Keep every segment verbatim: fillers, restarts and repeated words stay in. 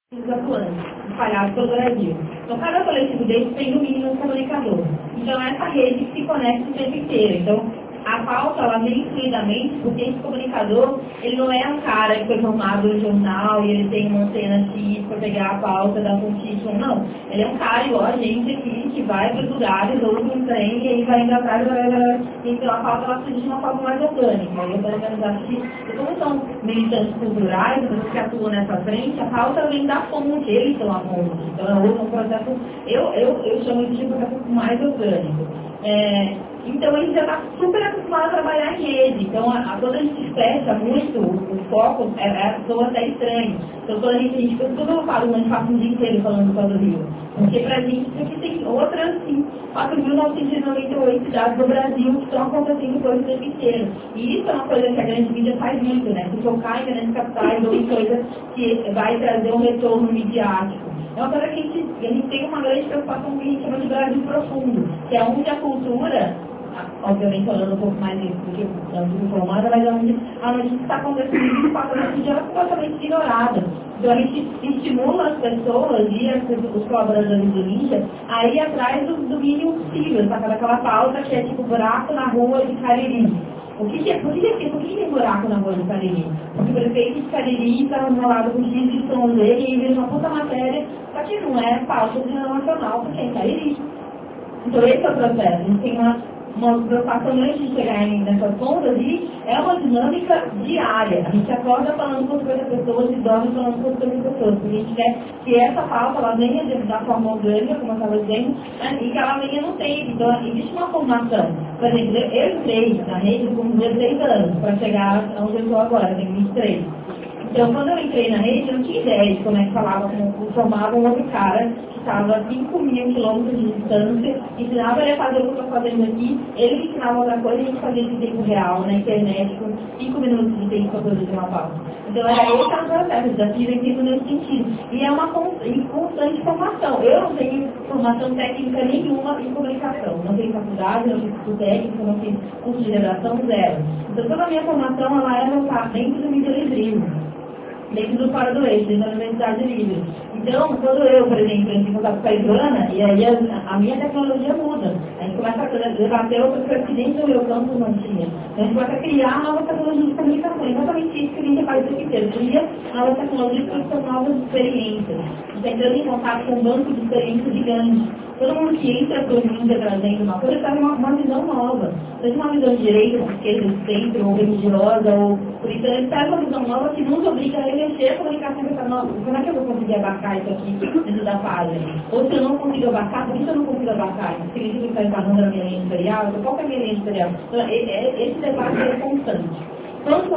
atuantes, espalhados pelo Brasil. Então, cada coletivo desse tem no mínimo um comunicador. Então, essa rede que se conecta o tempo inteiro. Então, a pauta, ela vem fluidamente, porque esse comunicador, ele não é um cara que foi formado no jornal e ele tem uma antena X para pegar a pauta da notícia, não. Ele é um cara igual a gente aqui, que vai para os lugares, ouve um trem e aí vai indo atrás, então a pauta, ela surge de uma forma mais orgânica. Eu, pelo menos, acho que, e como são militantes culturais, pessoas que atuam nessa frente, a pauta vem da fonte, eles são a fonte. Então, é um processo, eu, eu, eu chamo isso de um processo mais orgânico. É, então, a gente já está super acostumado a trabalhar em rede. Então, a, a, quando a gente fecha muito o, o foco, é, é, soa até estranho. Então, quando a gente, a gente quando eu falo, a gente passa um dia inteiro falando só do Rio. Porque, para a gente, isso aqui tem outras, assim, quatro mil novecentas e noventa e oito cidades do Brasil que estão acontecendo coisas o tempo inteiro. E isso é uma coisa que a grande mídia faz muito, né? Se focar em grandes capitais ou em coisas que vai trazer um retorno midiático. É uma coisa que a gente, a gente tem uma grande preocupação com o que a gente chama de Brasil profundo, que é onde a cultura, obviamente falando um pouco mais disso do que o antigo formado, mas onde a notícia está acontecendo vinte e quatro horas por dia, ela é completamente ignorada. Então a gente estimula as pessoas e as, os colaboradores do Ninja a ir atrás do, do mínimo possível, sabe? Daquela pauta que é tipo buraco na rua de Cariri. O que que é, por, que que, por que tem buraco na rua de Cariri? Porque o prefeito de Cariri está enrolado com X de som dele e vê uma puta matéria, só que não é pauta de nacional, porque é em Cariri. Então esse é o processo. A gente tem uma, uma preocupação antes de chegar em, nessas contas e é uma dinâmica diária. A gente acorda falando com cinquenta pessoas e dorme falando com cinquenta pessoas. Porque a gente quer que essa pauta ela venha da forma orgânica, como eu estava dizendo, né, e que ela venha no tempo. Então existe uma formação. Por exemplo, eu entrei na rede com dezesseis anos para chegar onde eu estou agora, tenho vinte e três. Então, quando eu entrei na rede, eu não tinha ideia de como é que falava, como formava um outro cara que estava a cinco mil quilômetros de distância, ensinava ele a fazer o que eu estou fazendo aqui, ele me ensinava outra coisa e a gente fazia em tempo real, na internet, com cinco minutos de tempo para produzir uma pauta. Então, era esse o processo, o desafio é nesse sentido. E é uma constante formação. Eu não tenho formação técnica nenhuma em comunicação. Não tenho faculdade, não tenho curso técnico, não tenho curso de redação, zero. Então, toda a minha formação, ela é dentro do medialivrismo. Dentro do Fora do Eixo, dentro da Universidade Livre. Então, quando eu, por exemplo, entro em contato com a Ivana, e aí a, a minha tecnologia muda. A gente começa a debater outras coisas que dentro do meu campo não tinha. Então, a gente começa a criar novas tecnologias de comunicação. Exatamente isso que a gente faz o tempo inteiro. Cria novas tecnologias que são novas experiências. A gente está entrando em contato com um banco de experiências gigante. Todo mundo que entra para o Ninja trazendo uma coisa, traz uma, uma visão nova. Seja uma visão de direita, de esquerda, de centro, ou religiosa, ou por isso ele traz uma visão nova que nos obriga a remexer a comunicação e pensar, nossa, como é que eu vou conseguir abarcar isso aqui dentro da página? Ou se eu não consigo abarcar, por que eu não consigo abarcar? Isso significa que está encarnando a minha linha editorial? Então, qual é a minha linha editorial? Então, esse debate é constante. Quanto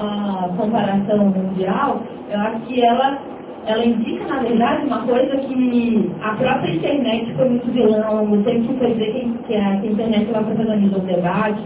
à comparação mundial, eu acho que ela ela indica, na verdade, uma coisa que a própria internet foi muito vilã. Eu sempre foi dizer que, que, a, que a internet ela protagonizou um debate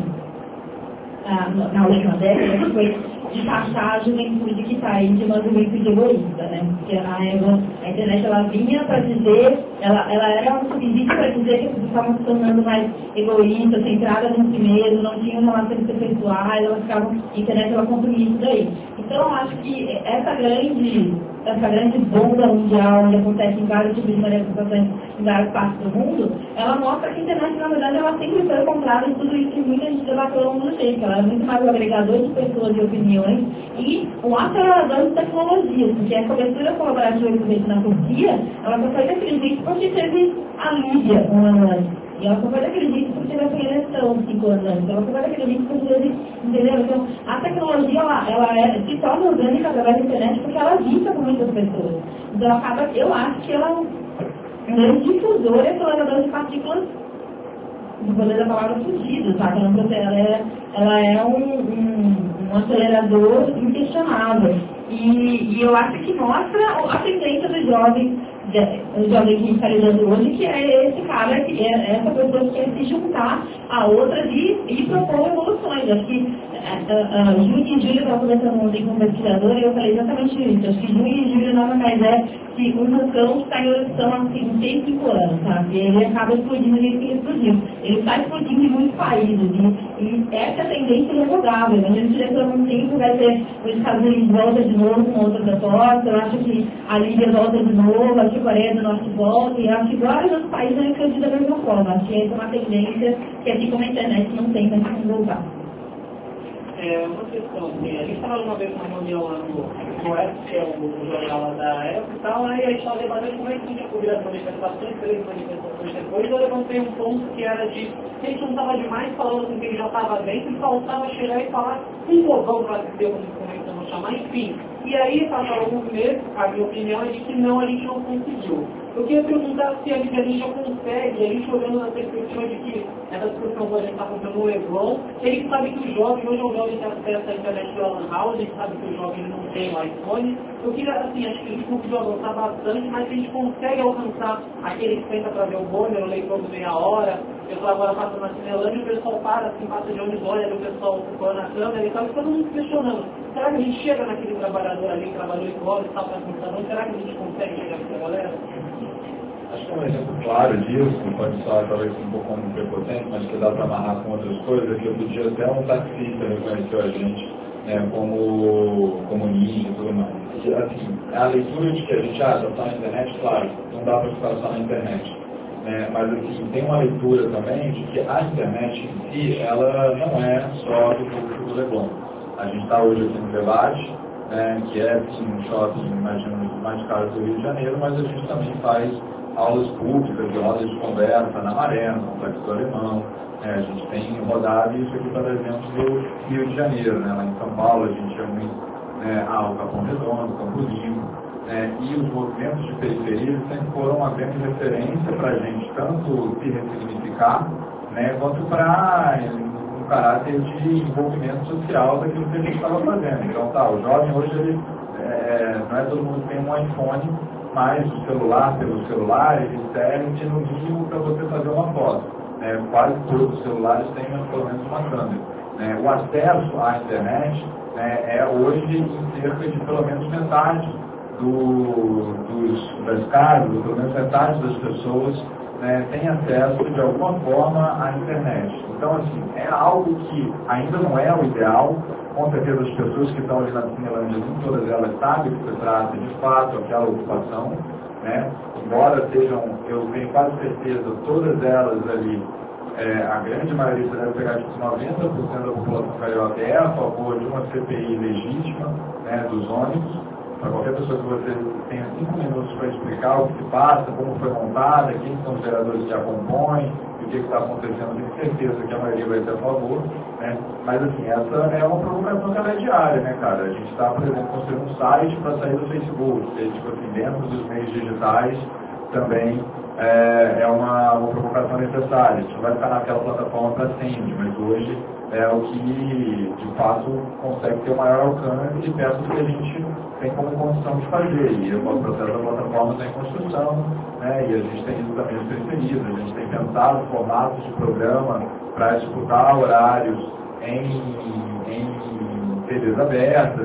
ah, na última década, que foi de taxar a juventude que está aí de uma juventude egoísta, né? Porque a, a internet ela vinha para dizer, ela, ela era um subsídio para dizer que as pessoas estavam se tornando mais egoístas, centradas em si mesmo, não tinham relações pessoais, elas ficavam, a internet ela consumia isso daí. Então, eu acho que essa grande, essa grande bomba mundial, onde acontece em vários tipos de manifestações em várias partes do mundo, ela mostra que a internet, na verdade, ela sempre foi contrária em tudo isso que muita gente debateu ao longo do tempo. Ela é muito mais um agregador de pessoas e opiniões e um acelerador de tecnologias, porque a cobertura colaborativa que veio na Turquia, ela só foi daquele jeito porque teve a Líbia um ano antes. E ela só foi daquele jeito porque teve a eleição cinco anos antes. Ela só foi daquele jeito porque teve, entendeu? Então, a tecnologia, ela, ela é, se torna orgânica através da internet porque ela avisa com muitas pessoas. Então, acaba, eu acho que ela é um grande difusor e acelerador de partículas, no poder da palavra fugido, tá? Ela é, ela é um, um, um acelerador inquestionável. E, e eu acho que mostra a tendência dos jovens, o jovem que está lidando hoje, que é esse cara, que é essa pessoa que quer se juntar a outras e, e propor evoluções. Acho que Uh, uh, junho e julho eu estava conversando ontem com um pesquisador e eu falei exatamente isso. Acho que junho e julho nada mais é que um vulcão que está em erupção há uns seis, cinco anos, sabe? E ele acaba explodindo do jeito que ele explodiu. Ele está explodindo em muitos países e, e essa tendência é revogável. A gente daqui um tempo vai ter os Estados Unidos volta de novo com outra proposta, eu acho que a Líbia volta de novo, acho que a Coreia do Norte volta, e eu acho que vários outros países vão explodir da mesma forma. Acho que essa é uma tendência que assim como a internet não tem mais como voltar. É uma questão, assim, a gente estava uma vez numa reunião lá no, no Oeste, que é o, o jornal lá da época e tal, aí a gente estava debatendo como é que tinha cobrir as manifestações, três manifestações depois, eu levantei um ponto que era de que a gente não estava demais falando com quem já estava dentro e faltava chegar e falar um povão para ter um instrumento, vamos chamar, enfim. E aí, passaram alguns meses, a minha opinião é de que não, a gente não conseguiu. Eu queria perguntar se a gente já consegue, a gente olhando na perspectiva de que essa discussão que a gente está contando no Leblon, a gente sabe que o jovem, hoje é um jovem que acessa a internet pela Lan House, a gente sabe que o jovem não tem o iPhone. Eu queria, assim, acho que a gente conseguiu avançar bastante, mas a gente consegue alcançar aquele que tenta trazer o bonde, o leitor de meia hora, eu estou agora passando na Cinelândia e o pessoal para, assim, passa de ônibus, olha, o pessoal ocupando a câmera e tal, e todo mundo questionando. Será que a gente chega naquele trabalhador ali que trabalhou em loja e tal, para computador? Será que a gente consegue chegar com essa galera? Acho que é um exemplo claro disso, pode soar talvez um pouco como prepotente, mas que dá para amarrar com outras coisas, que outro dia até um taxista reconheceu a gente, né, como comunista e tudo mais. E, assim, a leitura de que a gente, ah, está na internet, claro, não dá para ficar só na internet. Né, mas, assim, tem uma leitura também de que a internet em si, ela não é só do público do Leblon. A gente está hoje aqui no debate, né, que é, sim, um shopping, imagino, mais caro do Rio de Janeiro, mas a gente também faz aulas públicas, de rodas de conversa na Maré, no Complexo do Alemão. É, a gente tem rodado isso aqui para eventos do Rio de Janeiro, né? Lá em São Paulo a gente chama né, ah, o Capão Redondo, Campo Limpo, né? E os movimentos de periferia sempre foram uma grande referência para a gente, tanto se ressignificar, né, quanto para um caráter de envolvimento social daquilo que a gente estava fazendo. Então, tá, o jovem hoje, ele, é, não é todo mundo que tem um iPhone, mas o celular, pelo celular, ele serve no mínimo para você fazer uma foto. É, quase todos os celulares têm pelo menos uma câmera. É, o acesso à internet né, é hoje em cerca de pelo menos metade do, dos, das casas, pelo menos metade das pessoas né, tem acesso de alguma forma à internet. Então, assim, é algo que ainda não é o ideal. Com certeza as pessoas que estão ali na Cinelândia, todas elas sabem que se trata de fato aquela ocupação, né? Embora sejam, eu tenho quase certeza, todas elas ali, é, a grande maioria, você deve pegar tipo noventa por cento da população carioca é a favor de uma C P I legítima, né, dos ônibus. Para qualquer pessoa que você tenha cinco minutos para explicar o que se passa, como foi montada, quem são os geradores que a compõem, o que está acontecendo, tenho certeza que a maioria vai ser a favor, né? Mas assim, essa é uma provocação que ela é diária, né, cara? A gente está, por exemplo, construindo um site para sair do Facebook, que tipo assim, dentro dos meios digitais também é, é uma, uma provocação necessária. A gente não vai ficar naquela plataforma para sempre, mas hoje é o que de fato consegue ter o maior alcance e peço que a gente tem como condição de fazer. E o processo da plataforma está em construção, né? E a gente tem isso também as periferias, a gente tem pensado formatos de programa para disputar horários em, em T Vs abertas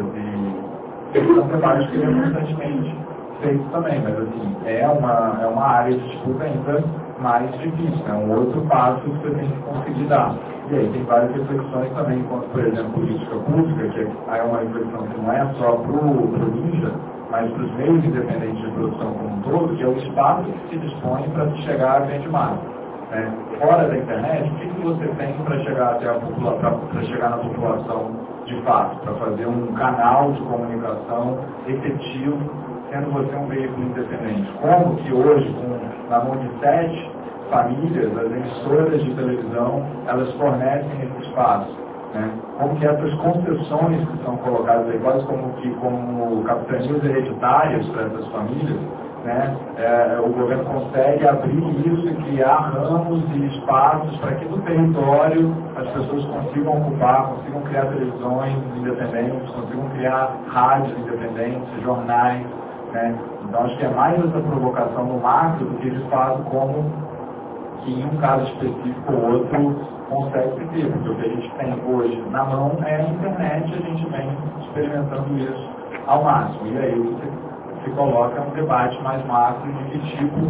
e são trabalhos que são constantemente feitos também, mas assim, é uma, é uma área de disputa ainda mais difícil, é um outro passo que você tem que conseguir dar. E aí tem várias reflexões também, quanto, por exemplo, política pública, que é uma reflexão que não é só para o Ninja, mas para os meios independentes de produção como um todo, que é o espaço que se dispõe para se chegar a grande massa. Né? Fora da internet, o que, que você tem para chegar até a população, para chegar na população de fato, para fazer um canal de comunicação efetivo, sendo você um veículo independente? Como que hoje, com, na mão de sete famílias, as emissoras de televisão, elas fornecem esse espaço? Né? Como que essas concessões que são colocadas aí, quase como que como capitanias hereditárias para essas famílias, né? É, o governo consegue abrir isso e criar ramos e espaços para que no território as pessoas consigam ocupar, consigam criar televisões independentes, consigam criar rádios independentes, jornais. Né? Então acho que é mais essa provocação no macro do que de fato como que em um caso específico ou outro consegue se ter, porque o que a gente tem hoje na mão é a internet e a gente vem experimentando isso ao máximo. E aí você se coloca um debate mais macro de que tipo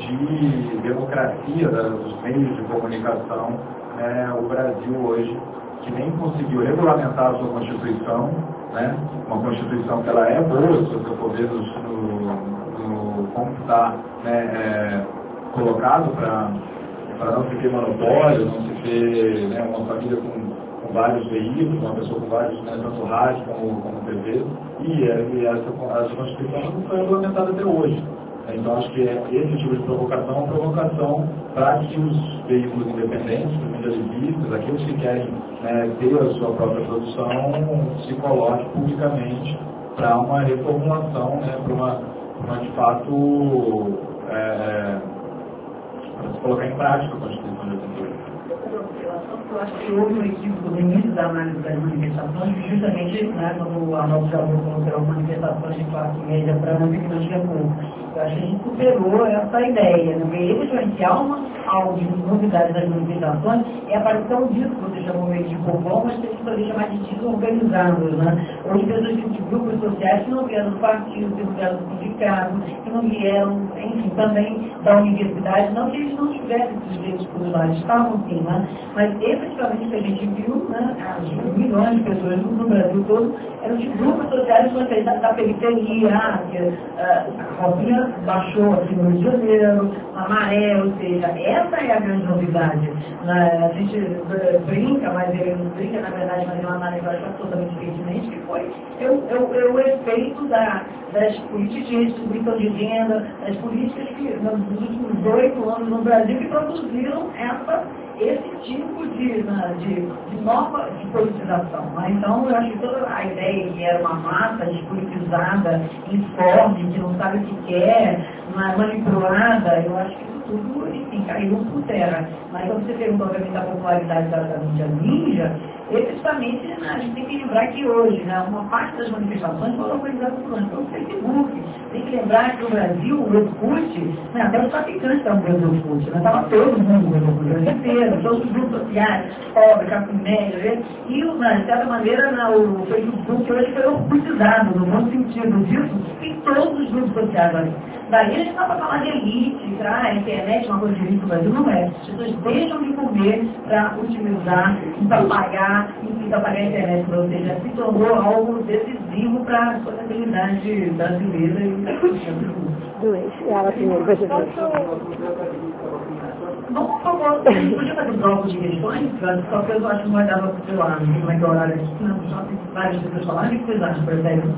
de democracia dos meios de comunicação é o Brasil hoje, que nem conseguiu regulamentar a sua Constituição, né? Uma Constituição que ela é boa, se você for ver no, no, como está, né, é, colocado para não se ter monopólio, não se ter, né, uma família com, com vários veículos, uma pessoa com vários, né, tanto rádio como, como T V, e, e essa, essa Constituição não foi regulamentada até hoje. Então, acho que esse tipo de provocação é uma provocação para que os veículos independentes, os medialistas, aqueles que querem, né, ter a sua própria produção, se coloquem publicamente para uma reformulação, né, para uma, uma, de fato, é, para se colocar em prática a Constituição de oitenta e oito. Eu acho que houve um equívoco no início da análise das manifestações, justamente, né, quando o Arnaldo já colocou que eram manifestações de classe média para não ter que não tinha público. Eu acho que a gente superou essa ideia, né? Porque efetivamente há uma algo de novidade das manifestações é a aparição disso que você chamou meio de povão, mas que a gente poderia chamar de títulos organizados, né? Hoje pessoas de grupos sociais que não vieram do partido, que não vieram do sindicato, que não vieram, enfim, também da universidade, não que eles não tivessem esses direitos populares, estavam sim, né? Mas efetivamente o que a gente viu, né, as milhões de pessoas no Brasil todo, eram de grupos sociais da, da periferia, que a Rosinha baixou aqui no Rio de Janeiro, a Maré, ou seja, essa é a grande novidade. A gente brinca, mas ele não brinca, na verdade, mas é uma análise absolutamente pertinente, que foi eu, eu, eu, o efeito da, das políticas de redistribuição de renda, das políticas que nos últimos oito anos no Brasil que produziram essa esse tipo de, né, de, de norma de politização. Né? Então, eu acho que toda a ideia que era uma massa despolitizada, informe, que não sabe o que quer, manipulada, eu acho que isso tudo, enfim, caiu por terra. Mas quando você pergunta, obviamente, a popularidade da, da mídia ninja, efetivamente, né, a gente tem que lembrar que hoje, né, uma parte das manifestações foram organizadas pelo Facebook. Tem que lembrar que no Brasil, o Orkut, né, até os traficantes estavam pelo Orkut, estava todo mundo no Brasil inteiro, todos os grupos sociais, pobre, classe média, e, né, de certa maneira, né, o Facebook hoje foi orkutizado, no bom sentido disso, em todos os grupos sociais ali. Daí a gente estava falando de elite, tá? A internet é uma coisa de elite no Brasil, não é. As pessoas deixam de comer para utilizar, para pagar, enfim, para pagar a internet, ou seja, se tornou algo decisivo para a sociabilidade brasileira e Dois, ela primeiro, vai ser dois. Vamos, por favor, a gente podia fazer blocos de questões, só que eu acho que não vai dar para sei lá, não sei como é que é o horário aqui, não, só tem várias pessoas falando, o que vocês acham, por exemplo?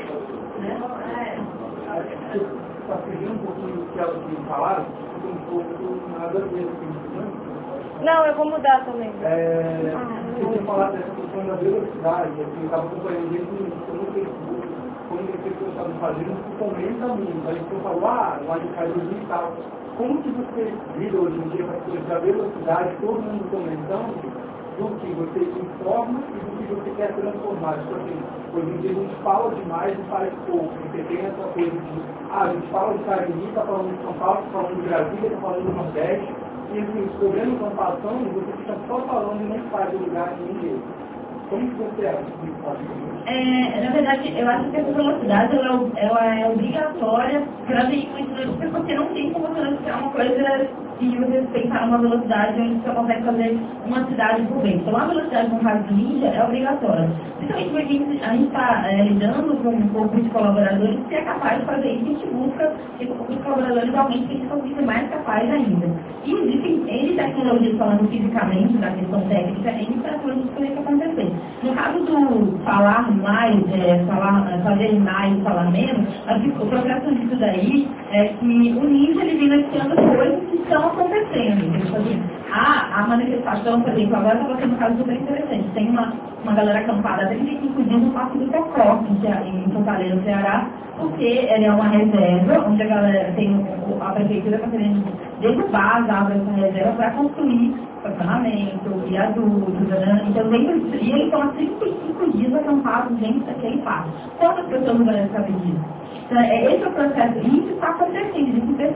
Para seguir um pouquinho do que elas falaram, tem um pouco nada a ver com Não, eu vou mudar também. É, eu tinha falado dessa questão da velocidade, assim, eu estava acompanhando isso no Facebook, como as pessoas estavam fazendo, isso comenta muito. A gente falou, ah, lá de casa e tal. Como que você lida hoje em dia com as coisas da velocidade, todo mundo comentando, do que você informa e do que você quer transformar? Tipo assim, hoje em dia a gente fala demais e faz pouco, porque tem essa coisa de, ah, a gente fala de Cariri, está falando de São Paulo, está falando de Brasília, está falando do Nordeste, e assim, os problemas estão passando e você fica só falando e não faz o lugar de ninguém. Como que você acha que isso pode ser? É, na verdade, eu acho que essa velocidade ela, ela é obrigatória para veículos, porque você não tem como você uma coisa e você pensar uma velocidade onde você consegue fazer uma cidade por vez. Então, a velocidade no caso do ninja é obrigatória. Principalmente porque a gente está é, lidando com um corpo de colaboradores que é capaz de fazer isso, a gente busca que o corpo de colaboradores realmente tem que conseguir ser mais capaz ainda. E existem N tecnologias falando fisicamente da questão técnica, N tecnologias que podem acontecer. No caso do falar mais, é, falar, fazer mais, falar menos, o processo disso daí é que o ninja ele vem noticiando coisas que estão acontecendo. Então, assim, a, a manifestação, por exemplo, agora está sendo um caso super interessante. Tem uma, uma galera acampada há trinta e cinco dias no Parque do Cocó, em Fortaleza, no Ceará, porque ele é uma reserva, onde a galera tem, a prefeitura está querendo derrubar as árvores dessa reserva para construir estacionamento, viadutos, né? Então, dentro disso, e eles estão há trinta e cinco dias acampados dentro daquele parque. Quantas pessoas no Brasil sabem disso? Então, esse é o processo, e isso está acontecendo, existem pessoas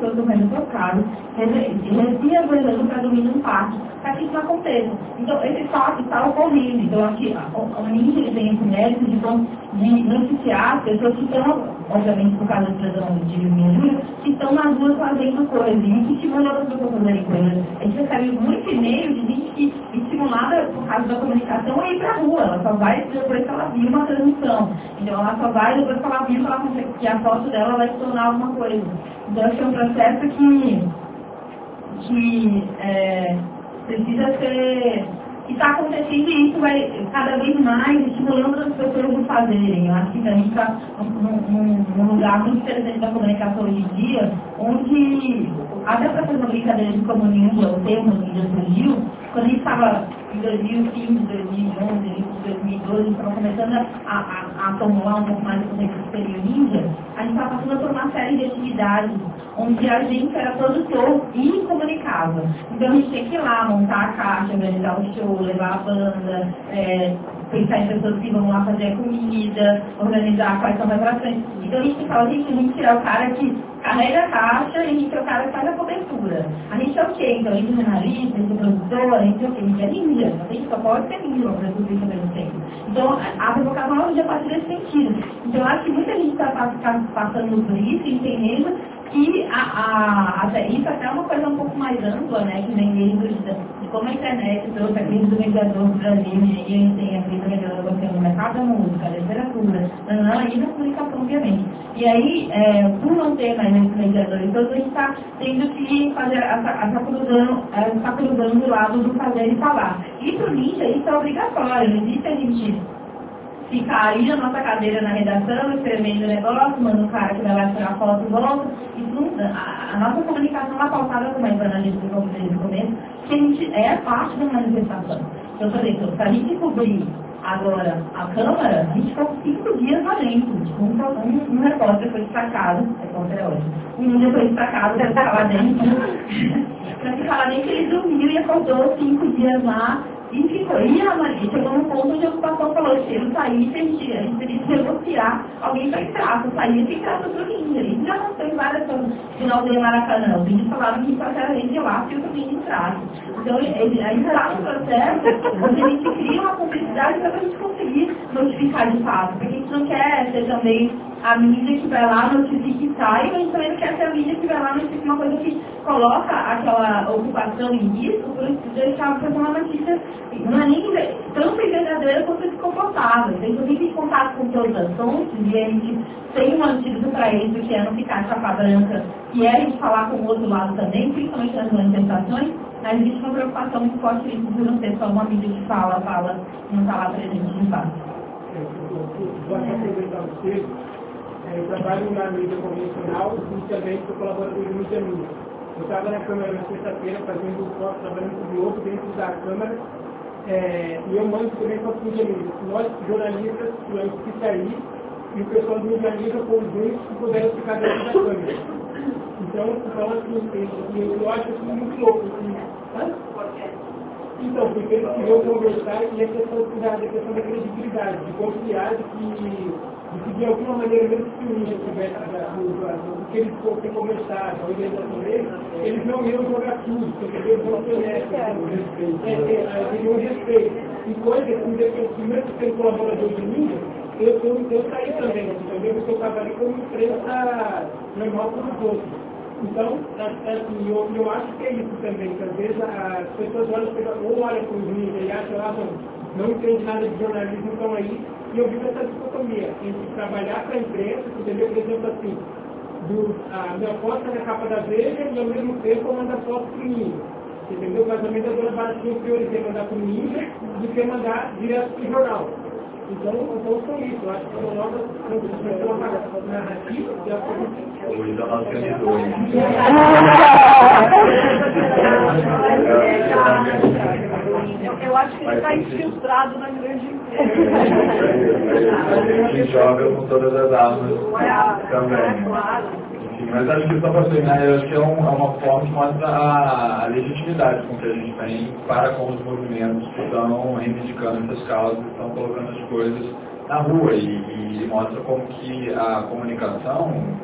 pessoas estão sendo trocadas, reorganizando para dormir num parque, para que isso não aconteça. Então, esse fato está ocorrendo. Então, aqui, o Ninja ele tem esse mérito de, de noticiar as pessoas que estão, obviamente, por causa da expressão de minha Júlia, que estão nas ruas fazendo coisas, e que estimulam outras pessoas a fazerem coisas. A gente recebe muito e-mail de gente que, estimulada por causa da comunicação, a ir para a rua. Ela só vai depois que ela viu uma transmissão. Então, ela só vai depois que ela viu que, ela consegue, que a foto dela vai se tornar alguma coisa. Então, acho que é um processo que, que é, precisa ser... que está acontecendo e isso vai cada vez mais estimulando as pessoas a fazerem. Eu acho que a gente está num, num lugar muito interessante da comunicação hoje em dia, onde, até para fazer uma brincadeira de como língua, o termo língua surgiu, quando a gente estava em dois mil e quinze, dois mil e onze, dois mil e doze, a gente estava começando a, a, a formular um pouco mais o conceito de seria ninja, a gente estava passando por uma série de atividades onde a gente era produtor e comunicava. Então a gente tinha que ir lá, montar a caixa, organizar o show, levar a banda, é, pensar em pessoas que vão lá fazer a comida, organizar quais são as atrações. Então a gente fala, gente, a gente é o cara que carrega a caixa e a gente é o cara que faz a cobertura. A gente é o quê? Então a gente é jornalista, a gente é produtor, a gente é o quê? A gente é ninja. A gente só pode ser ninja para produzir ao mesmo tempo. Então a provocação é já parte desse sentido. Então eu acho que muita gente está passando por isso, entendendo que a, a, até isso até é uma coisa um pouco mais ampla, né, que vem desde de, de como a internet trouxe a crise do mediador do Brasil, e a gente tem a crise do mediador no mercado da música, da literatura, não, e na comunicação, obviamente. E aí, é, por não ter mais esses mediadores todos, a gente está tendo que fazer, está cruzando, tá cruzando o lado do fazer e falar. E para o Ninja, isso é obrigatório, não existe a gente ficar aí na nossa cadeira na redação, escrevendo o negócio, manda um cara que vai lá tirar foto e volta. Isso não, a, a nossa comunicação é pautada, como a jornalista do desde o começo, que a gente é parte da manifestação. Eu falei, então, se a gente cobrir agora a Câmara, a gente ficou cinco dias lá dentro. Tipo, um, um, um repórter foi destacado, repórter é hoje, um ninja foi destacado para ficar lá dentro. Para ficar lá dentro, ele dormiu e acordou cinco dias lá. E ficou, e a Maria chegou num ponto onde a ocupação falou, se ele sair, a gente, a gente teria que negociar alguém para entrar, se sair, tem que entrar para o ninja. Isso já não tem várias coisas de não ter Maracanã. Os índios falaram que fazer a gente lá se o ninja entrasse. Então, ele, aí está no processo onde a gente cria uma cumplicidade para a gente conseguir notificar de fato. Porque a gente não quer ser também a mídia que vai lá, notifica e sai, mas a gente também não quer ser a mídia que vai lá, notifica uma coisa que coloca aquela ocupação em risco por deixar a pessoa uma notícia não é nem tanto verdadeira quanto desconfortável. Então, eu fico em contato com todas as fontes e a gente tem um antídoto para isso, que é não ficar chapa branca, e é a gente falar com o outro lado também, principalmente nas manifestações, mas existe uma preocupação muito forte nisso, por não ser só uma mídia que fala, fala, não está lá presente de fato. Vou aproveitar você. Eu trabalho na mídia convencional e também sou colaborador de mídia minha. Eu estava na Câmara na sexta-feira fazendo o foco, trabalhando com o Globo dentro da Câmara, é, e eu mando também para os mídia minha. Nós, jornalistas, tivemos que sair e o pessoal do mídia minha conjuntos que puderam ficar dentro da Câmara. Então, então assim, eu, eu acho isso muito louco. Assim. Então, porque eles queriam conversar e a questão da, a questão da credibilidade, de confiar de que de que de alguma maneira, mesmo que o ninja tivesse do que eles fossem conversar, a organização deles, eles não iam jogar tudo, porque eles não conhecem, eles teriam respeito. E coisa que, mesmo sendo colaborador de ninja, eu, eu, eu saí também, entendeu? Porque eu trabalhei como imprensa normal para os outros. Então, assim, eu, eu acho que é isso também, que às vezes as pessoas olham, ou olham para os ninjas e acham, ah, não, não entende nada de jornalismo, estão aí. E eu vivo essa dicotomia entre trabalhar para a imprensa, entendeu? Por exemplo, assim, do, a minha foto na capa da Veja e ao mesmo tempo eu mando a foto para o ninja. Entendeu? Mas a minha dona Baratinha eu priorizei mandar para o ninja do que mandar direto para o jornal. Então, então são isso. Eu acho que são novas narrativas e a política. Hoje é o nosso candidato. Eu acho que ele está infiltrado na grande empresa. A gente joga com todas as armas também. Enfim, mas acho que só para terminar, eu acho que é, um, é uma forma que mostra a, a legitimidade com que a gente tem para com os movimentos que estão reivindicando essas causas, que estão colocando as coisas na rua e, e mostra como que a comunicação,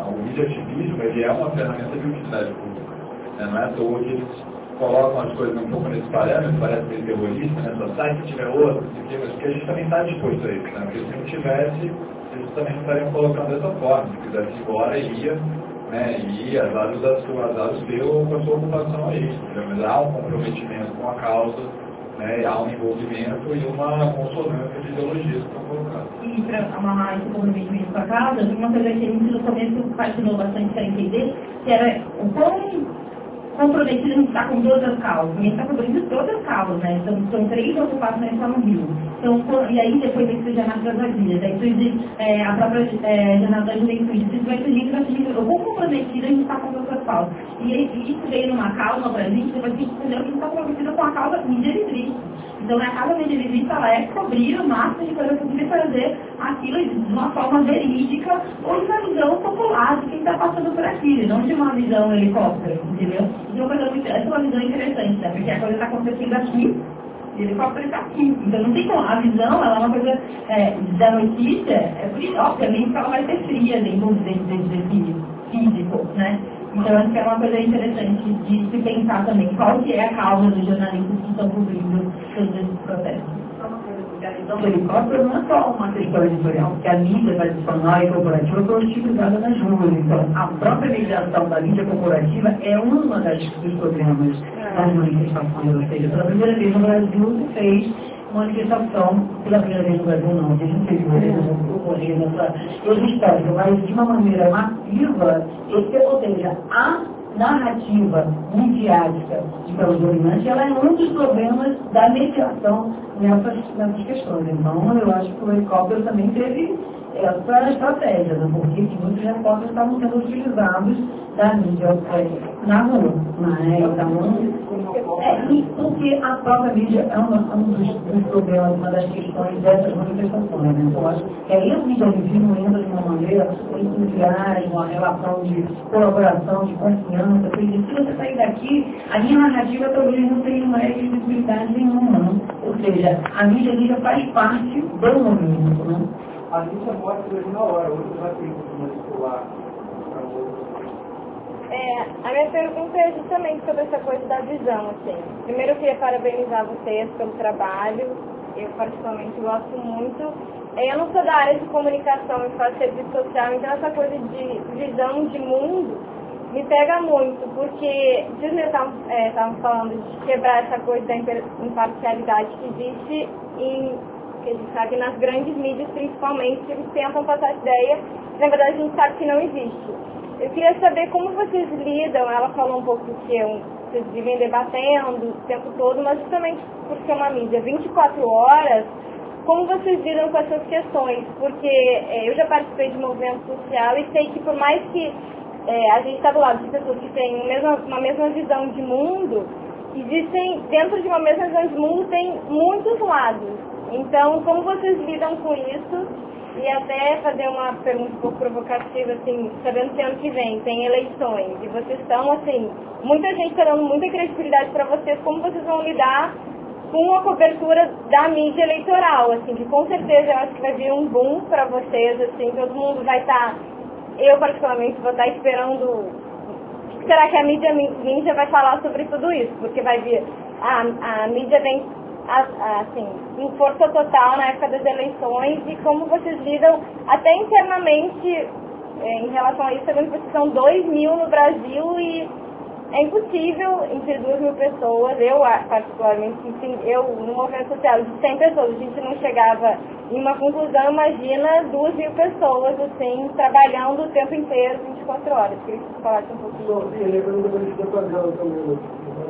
o mediativismo ele é uma ferramenta de utilidade pública. Né? Não é à toa que eles colocam as coisas um pouco nesse parâmetro, parece meio terrorista, né? Só sai se tiver outro, mas porque a gente também está disposto a isso, né? Porque se não tivesse, eles também não estariam colocando dessa forma. Se quisesse ir embora, ia, né? E azar da sua, azar o seu com a sua ocupação aí. Entendeu? Mas há um comprometimento com a causa, né? Há um envolvimento e uma consonância de ideologias que estão colocando. E para amarrar esse comprometimento com a causa, uma coisa que a gente no começo fascinou bastante para entender, que era o quão comprometido a gente está com todas as causas. A gente está comprometido com todas as causas, né? Então, são três ocupações só no Rio. Então, e aí depois tem que ser Jornada das Famílias, aí surge é, a própria é, Jornada da Juventude. Isso vai surgir, vai surgir, o quão comprometido a gente está com todas as causas. E, e isso veio numa causa para a gente, depois a gente entendeu que a gente está comprometido com a causa mídia-livrista. Então, na causa mídia-livrista, ela é cobrir o máximo de coisas possível e fazer aquilo de uma forma verídica ou de uma visão popular de quem está passando por aquilo, não de uma visão helicóptero, entendeu? Então, uma coisa muito, essa é uma visão interessante, né? Porque a coisa está acontecendo aqui e o helicóptero está aqui. Então, não tem como. A visão, ela é uma coisa é, da notícia, é por isso, obviamente, que ela vai ser fria dentro desse, desse físico, né? Então, acho que é uma coisa interessante de se pensar também qual que é a causa dos jornalistas que estão cobrindo todos esses processos. Então, o helicóptero não é só uma questão editorial, porque a mídia tradicional e corporativa foi utilizada nas ruas. Então, a própria mediação da mídia corporativa é uma das, dos problemas das manifestações. Ou seja, pela primeira vez no Brasil se fez manifestação, pela primeira vez no Brasil não, desde o anterior, ocorrer nessa história, mas de uma maneira massiva, esse, ou seja, a narrativa midiática de pelos dominantes, ela é um dos problemas da mediação nessas, nessas questões. Então, eu acho que o helicóptero também teve essa estratégia, né? Porque muitos repórteres estavam sendo utilizados da mídia é, na rua. Né? Então, é, e porque a própria mídia é uma, um dos, dos problemas, uma das questões dessas manifestações. Né? Então, eu acho que aí a mídia livre entra de uma maneira entusiasmo, uma relação de colaboração, de confiança. Porque se você sair daqui, a minha narrativa talvez não tenha mais visibilidade nenhuma. Né? Ou seja, a mídia livre faz parte do movimento. Né? A mídia mostra hoje na hora, hoje vai ter que manipular para o outro. É, a minha pergunta é justamente sobre essa coisa da visão, assim. Primeiro eu queria parabenizar vocês pelo trabalho, eu particularmente gosto muito. Eu não sou da área de comunicação, eu faço serviço social, então essa coisa de visão de mundo me pega muito, porque vocês estavam é, falando de quebrar essa coisa da imparcialidade que existe em, que a gente sabe nas grandes mídias principalmente, que eles tentam passar essa ideia, na verdade a gente sabe que não existe. Eu queria saber como vocês lidam, ela falou um pouco que um, vocês vivem debatendo o tempo todo, mas justamente por ser uma mídia vinte e quatro horas, como vocês lidam com essas questões? Porque é, eu já participei de movimento social e sei que por mais que é, a gente está do lado de pessoas que têm uma mesma, uma mesma visão de mundo, existem, dentro de uma mesma visão de mundo, tem muitos lados. Então, como vocês lidam com isso? E até fazer uma pergunta um pouco provocativa, assim, sabendo que ano que vem tem eleições, e vocês estão, assim, muita gente está dando muita credibilidade para vocês, como vocês vão lidar com a cobertura da mídia eleitoral, assim, que com certeza eu acho que vai vir um boom para vocês, assim, todo mundo vai estar, tá, eu particularmente vou estar tá esperando, o que será que a mídia ninja vai falar sobre tudo isso? Porque vai vir, a, a mídia vem, a, a, assim, em força total na época das eleições, e como vocês lidam até internamente é, em relação a isso, sabendo que vocês são dois mil no Brasil e é impossível entre duas mil pessoas, eu particularmente, enfim, eu no movimento social de cem pessoas, a gente não chegava em uma conclusão, imagina duas mil pessoas, assim, trabalhando o tempo inteiro, vinte e quatro horas. Queria que você falasse um pouquinho. Sim, ele é pergunta para a gente da quadrela também,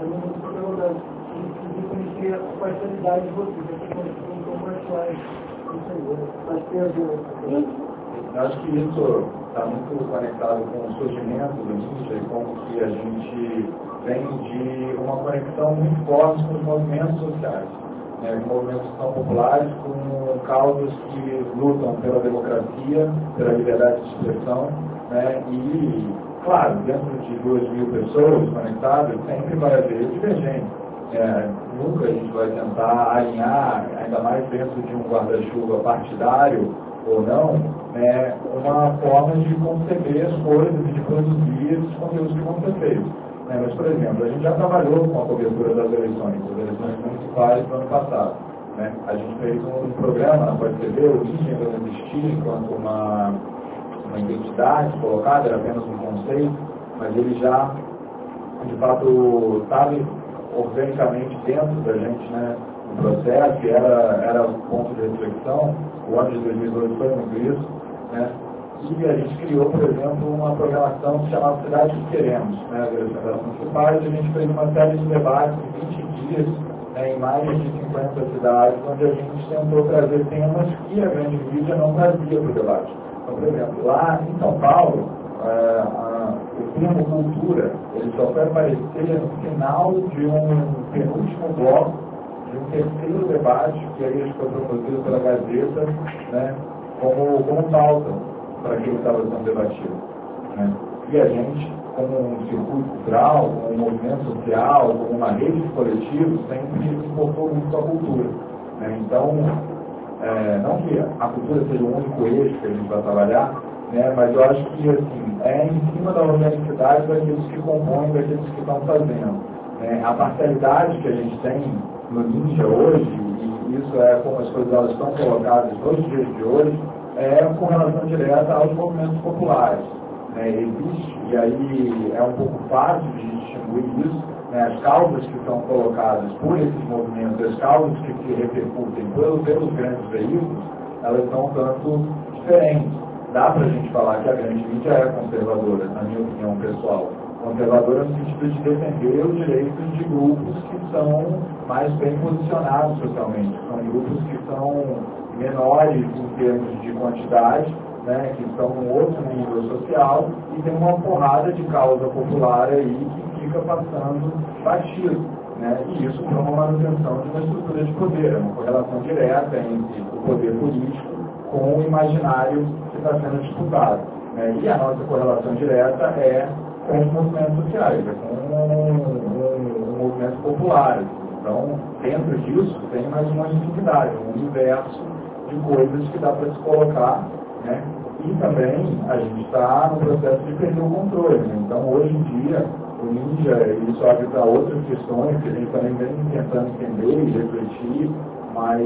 eu conheci a parcialidade de vocês, essa questão mais mas tem a ver. Eu acho que isso está muito conectado com o surgimento do mídia e como que a gente vem de uma conexão muito forte com os movimentos sociais, né, com movimentos que são populares, com causas que lutam pela democracia, pela liberdade de expressão, né, e, claro, dentro de duas mil pessoas conectadas, sempre vai haver divergência. É, nunca a gente vai tentar alinhar, ainda mais dentro de um guarda-chuva partidário ou não, né, uma forma de conceber as coisas e de produzir esses conteúdos que vão ser feitos. Né? Mas, por exemplo, a gente já trabalhou com a cobertura das eleições, das eleições municipais do ano passado. Né? A gente fez um programa na Pode T V, o Ninja ainda não existia enquanto uma, uma identidade colocada, era apenas um conceito, mas ele já, de fato, estava organicamente dentro da gente, né, no processo, e era, era um ponto de reflexão. O ano de dois mil e doze foi muito isso, né? E a gente criou, por exemplo, uma programação que se chamava Cidade que Queremos, né, as eleições municipais, e a gente fez uma série de debates em vinte dias, né, em mais de cinquenta cidades, onde a gente tentou trazer temas que a grande mídia não trazia para o debate. Então, por exemplo, lá em São Paulo, é, a, o termo cultura, ele só vai aparecer no final de um penúltimo bloco, de um terceiro debate, que aí foi promovido pela Gazeta, né, como, como pauta para aquilo que estava sendo debatido. Né? E a gente, como um circuito cultural, como um movimento social, como uma rede de coletivos, sempre se importou muito com a cultura. Né? Então, é, não que a cultura seja o único eixo que a gente vai trabalhar, né? Mas eu acho que assim, é em cima da organicidade daqueles que compõem, daqueles que estão fazendo. Né? A parcialidade que a gente tem no Ninja hoje, e isso é como as coisas elas estão colocadas nos dias de hoje, é com relação direta aos movimentos populares. Né? Existe, e aí é um pouco fácil de distinguir isso, né? As causas que são colocadas por esses movimentos, as causas que se repercutem pelos, pelos grandes veículos, elas são um tanto diferentes. Dá para a gente falar que a grande mídia é conservadora, na minha opinião pessoal. Conservadora no sentido de defender os direitos de grupos que são mais bem posicionados socialmente. São grupos que são menores em termos de quantidade, né, que estão em outro nível social, e tem uma porrada de causa popular aí que fica passando batido. Né, e isso para uma manutenção de uma estrutura de poder, é uma correlação direta entre o poder político com o imaginário que está sendo disputado. Né, e a nossa correlação direta é com os movimentos sociais, é com um, um, um movimento popular. Então, dentro disso, tem mais uma infinidade, um universo de coisas que dá para se colocar, né? E também a gente está no processo de perder o controle. Né? Então, hoje em dia, o Ninja, isso abre para outras questões que a gente também vem tentando entender e refletir, mas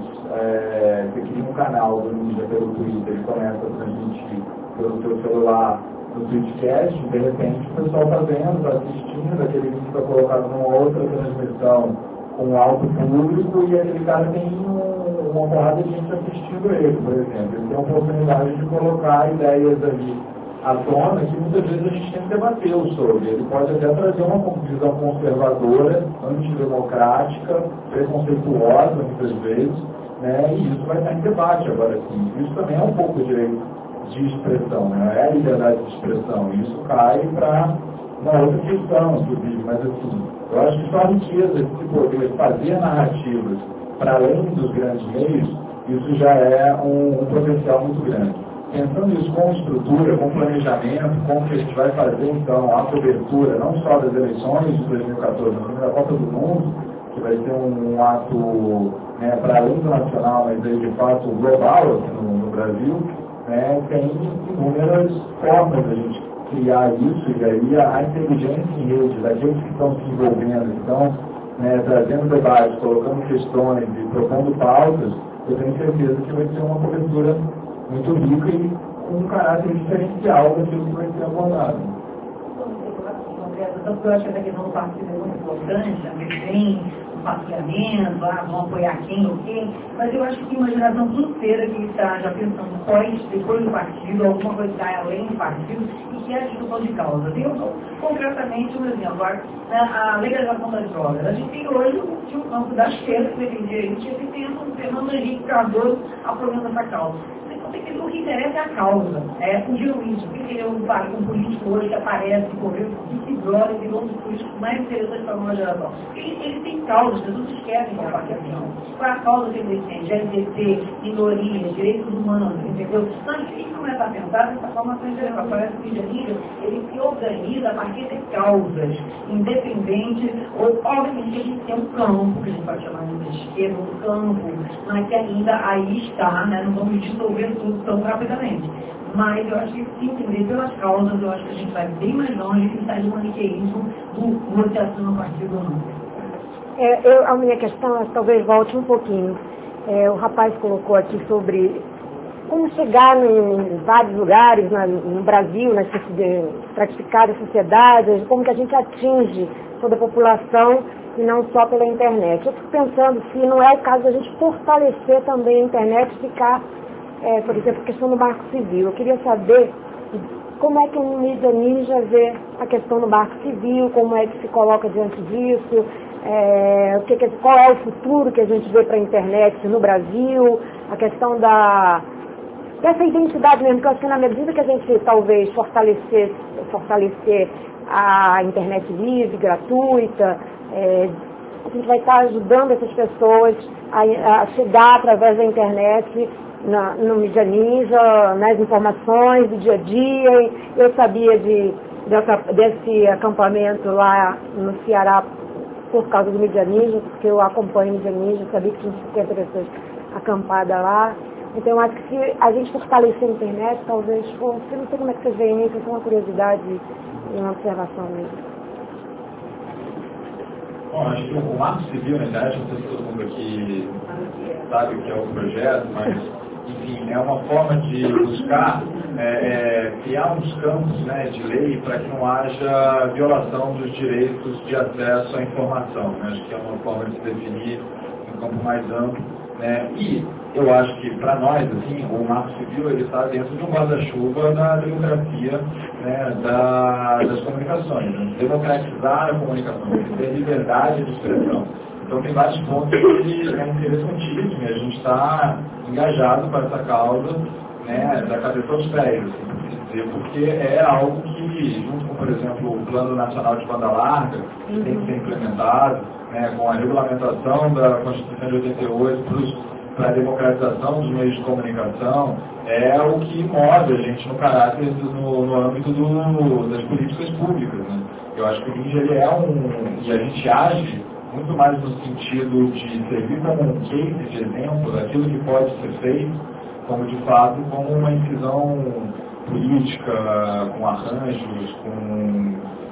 é, você cria um canal do Ninja pelo Twitter e começa a transmitir pelo seu celular no Twitchcast, de repente o pessoal está vendo, está assistindo, aquele vídeo está colocado numa outra transmissão com alto público e aquele cara tem um, uma porrada de gente assistindo ele, por exemplo. Ele tem a oportunidade de colocar ideias ali à tona que muitas vezes a gente tem que debater sobre. Ele pode até trazer uma visão conservadora, antidemocrática, preconceituosa muitas vezes, né? E isso vai estar em debate agora sim. Isso também é um pouco de direito de expressão, né? É a liberdade de expressão. E isso cai para uma outra questão, inclusive, mas assim, eu acho que só a riqueza de poder fazer narrativas para além dos grandes meios, isso já é um, um potencial muito grande. Pensando isso com estrutura, com planejamento, com o que a gente vai fazer, então, a cobertura, não só das eleições de dois mil e quatorze, mas também da Copa do Mundo, que vai ser um, um ato, né, para além do nacional, mas aí, de fato global aqui no, no Brasil, né, tem inúmeras formas de a gente criar isso, e aí a, a inteligência em rede, daqueles que estão se envolvendo, que estão, né, trazendo debates, colocando questões e propondo pautas, eu tenho certeza que vai ser uma cobertura muito rica e com um caráter diferencial daquilo que vai ser abordado. Tanto que eu acho que essa questão do partido é muito importante, também tem o partilhamento, ah, vão apoiar quem ou quem, mas eu acho que tem uma geração inteira que está já pensando pós, depois do partido, alguma coisa que está além do partido, e que é a discussão de causas. Eu dou concretamente um exemplo, a, a legalização das drogas. A gente tem hoje um campo da esquerda que defendia isso, e tem o Fernando Henrique Cardoso apoiando essa causa. O que interessa é a causa, é o genuíno. O que é um, um político hoje que aparece, correu, que se droga, e um dos políticos mais interessantes para a nova geração. Ele, ele tem causas, as pessoas esquecem que é a participação. Qual é a causa que ele defende? L G B T, minorias, direitos humanos, entendeu? Então, a gente começa a pensar dessa forma transversal. Parece que o Ninja, ele criou organiza a partir de causas independentes, ou obviamente a gente tem um campo, que a gente pode chamar de esquerda, um campo, mas que ainda aí está, né? Não vamos dissolver tudo tão rapidamente. Mas eu acho que se entender pelas causas, eu acho que a gente vai bem mais longe que sai do maniqueísmo do você assina o partido ou não. É, eu, a minha questão, talvez volte um pouquinho. É, o rapaz colocou aqui sobre como chegar em, em vários lugares na, no Brasil, nas stratificadas sociedades, como que a gente atinge toda a população e não só pela internet. Eu fico pensando se não é o caso da gente fortalecer também a internet e ficar, é, por exemplo, a questão do marco civil. Eu queria saber como é que o Mídia Ninja vê a questão do marco civil, como é que se coloca diante disso, é, o que, qual é o futuro que a gente vê para a internet no Brasil, a questão da, dessa identidade mesmo, que eu acho que na medida que a gente talvez fortalecer, fortalecer a internet livre, gratuita, é, a gente vai estar ajudando essas pessoas a, a chegar através da internet na, no Mídia Ninja, nas informações do dia a dia. Eu sabia de, dessa, desse acampamento lá no Ceará por causa do Mídia Ninja, porque eu acompanho o Mídia Ninja, sabia que tinha cinquenta pessoas acampadas lá. Então eu acho que se a gente fortalecer a internet, talvez fosse, eu não sei como é que vocês veem isso, é uma curiosidade e uma observação mesmo. Bom, acho que o Marco Civil na internet, não sei se todo mundo aqui sabe o que é o projeto, mas, enfim, é uma forma de buscar é, é, criar uns campos, né, de lei para que não haja violação dos direitos de acesso à informação. Né? Acho que é uma forma de se definir um campo mais amplo. Né? E eu acho que, para nós, assim, o Marco Civil ele está dentro de um guarda-chuva da democracia, né, da, das comunicações. Né? Democratizar a comunicação, ter liberdade de expressão. Então tem vários pontos que é interessantíssimo e a gente está engajado para essa causa, né, da cabeça aos pés, assim, dizer, porque é algo que, junto com, por exemplo, o Plano Nacional de Banda Larga, que tem que ser implementado, né, com a regulamentação da Constituição de oitenta e oito para a democratização dos meios de comunicação, é o que move a gente no caráter, no, no âmbito do, das políticas públicas. Né? Eu acho que o Ninja ele é um, e a gente age muito mais no sentido de servir como um case de exemplo daquilo que pode ser feito, como de fato como uma incisão política, com arranjos, com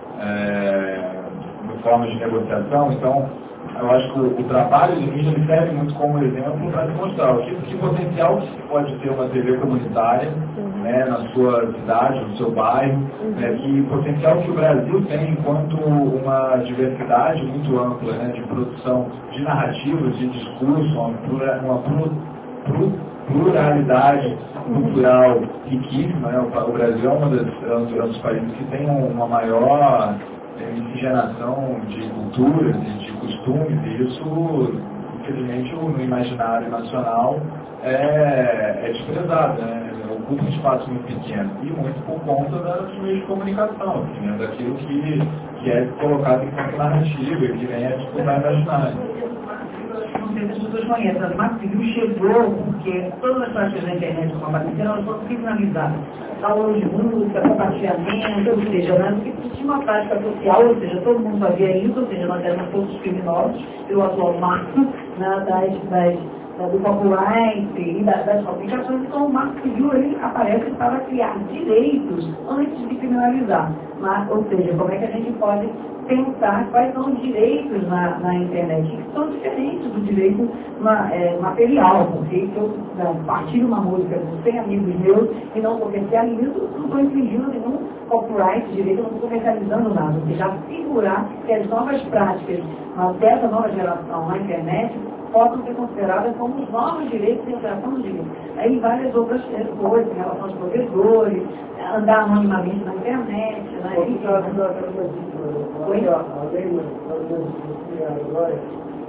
é, formas de negociação. Então, eu acho que o, o trabalho do Ninja ele serve muito como exemplo para demonstrar o tipo de potencial que pode ter uma T V comunitária, né, na sua cidade, no seu bairro, né, que potencial que o Brasil tem enquanto uma diversidade muito ampla, né, de produção de narrativas, de discurso, uma, plura, uma plur, plur, pluralidade cultural riquíssima. Né? O, o Brasil é, uma das, é um dos países que tem uma maior miscigenação de culturas e de costumes, e isso, infelizmente, no imaginário nacional é, é desprezado, né? Ocupa um espaço muito pequeno, e muito por conta dos meios de comunicação, assim, né? Daquilo que, que é colocado enquanto narrativa e que vem a disputar imaginário. Não sei se as pessoas conhecem, mas o Marco Civil chegou porque todas as práticas da internet com a quarentena elas foram criminalizadas. Aulas de música, compartilhamento, ou seja, né, porque tinha uma prática social, ou seja, todo mundo fazia isso, ou seja, nós éramos todos criminosos, pelo atual marco, né, das, das, da, do copyright e da, das publicações. Então o Marco Civil ele aparece para criar direitos antes de criminalizar. Mas, ou seja, como é que a gente pode pensar quais são os direitos na, na internet, que são diferentes do direito na, é, material, porque se eu não, partilho uma música com cem amigos meus e não comercializo, não estou infringindo nenhum copyright, direito, não estou comercializando nada. Ou seja, assegurar que as novas práticas dessa nova geração na internet possam ser consideradas como os novos direitos de interação dos direitos. Aí várias outras coisas em relação aos professores, andar anonimamente na internet, né? A lei agora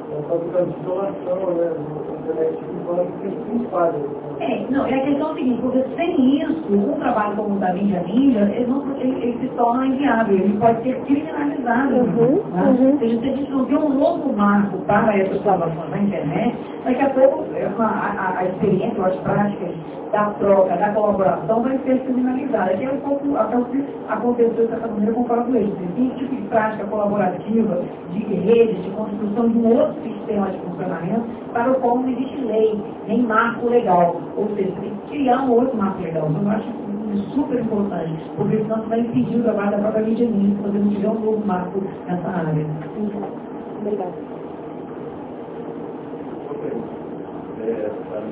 É, não, e a questão é a seguinte, porque sem isso, um trabalho como o da mídia mídia, ele, não, ele, ele se torna inviável, ele pode ser criminalizado. Uhum, Né? uhum. Se a gente não tem um novo marco para essas gravações na internet, daqui a pouco a, a, a experiência, as práticas da troca, da colaboração vai ser criminalizada. Que é um pouco até o que aconteceu de certa maneira com o próprio eixo. Tem tipo de prática colaborativa, de rede, de construção de um outro sistema de funcionamento para o qual não existe lei, nem marco legal. Ou seja, tem que criar um outro marco legal. Então, eu acho isso super importante, porque senão você vai impedir o trabalho da própria mídia mídia, se você não tiver um novo marco nessa área. Obrigada. É,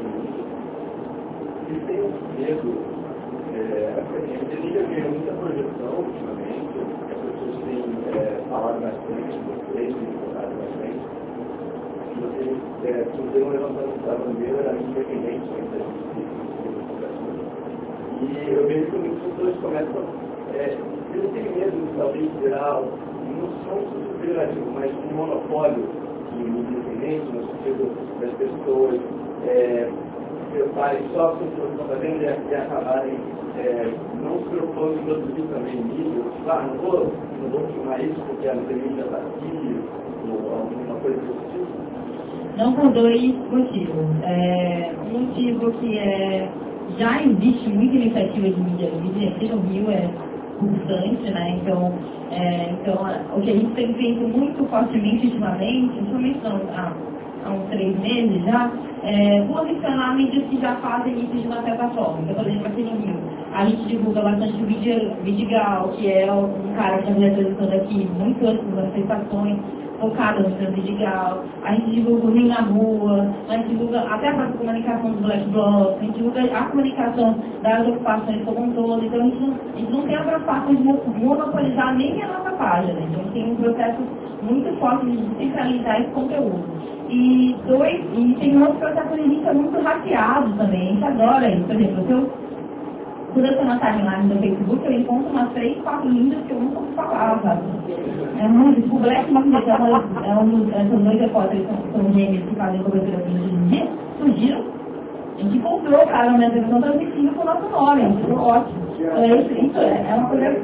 e tem um medo, é, a gente liga ganhou muita projeção ultimamente, as pessoas têm é, falado bastante, vocês têm falado bastante, que vocês é, estão levantando a bandeira da mídia independente entre a gente. E eu vejo que muitas pessoas começam, é, eles têm medo, talvez, de gerar, não são superativos, mas um monopólio de mídia independente, no sentido das pessoas é, preocuparem só com o que estão fazendo e, e acabarem é, não se preocupando em produzir também mídia, tipo, ah, não vou, não vou filmar isso porque a mídia está aqui, ou alguma coisa desse tipo. Não por dois motivos. É, um motivo que é, já existe muita iniciativa de mídia livre, aqui no Rio é constante, né? Então, é, então, o que a gente tem feito muito fortemente ultimamente, ultimamente não, há, há uns três meses já, é posicionar mídias que já fazem isso de uma certa forma. Então, por exemplo, aqui no Rio, a gente divulga bastante o Vidigal, que é um cara que está representando aqui muito antes das manifestações, focada no Centro Vidigal. A gente divulga o Rio na Rua, a gente divulga até a própria comunicação do Black Bloc, a gente divulga a comunicação das ocupações como um todo. Então, a gente não, a gente não tem a preocupação de monopolizar nem a nossa página. Então, a gente tem um processo muito forte de descentralizar esse conteúdo. E dois, e tem um outro processo que a gente é muito rateado também, a gente adora isso. Por exemplo, se eu, quando eu tenho uma timeline no Facebook, eu encontro umas três, quatro lindas que eu nunca ouvi falar, sabe? É muito, o Black Bloc, é um, essas dois repórteres são, são gêmeos que fazem cobertura de dia, surgiram, a gente comprou o cara na televisão transmitindo com o nosso nome, isso é ótimo. Então, isso, isso é, é uma coisa...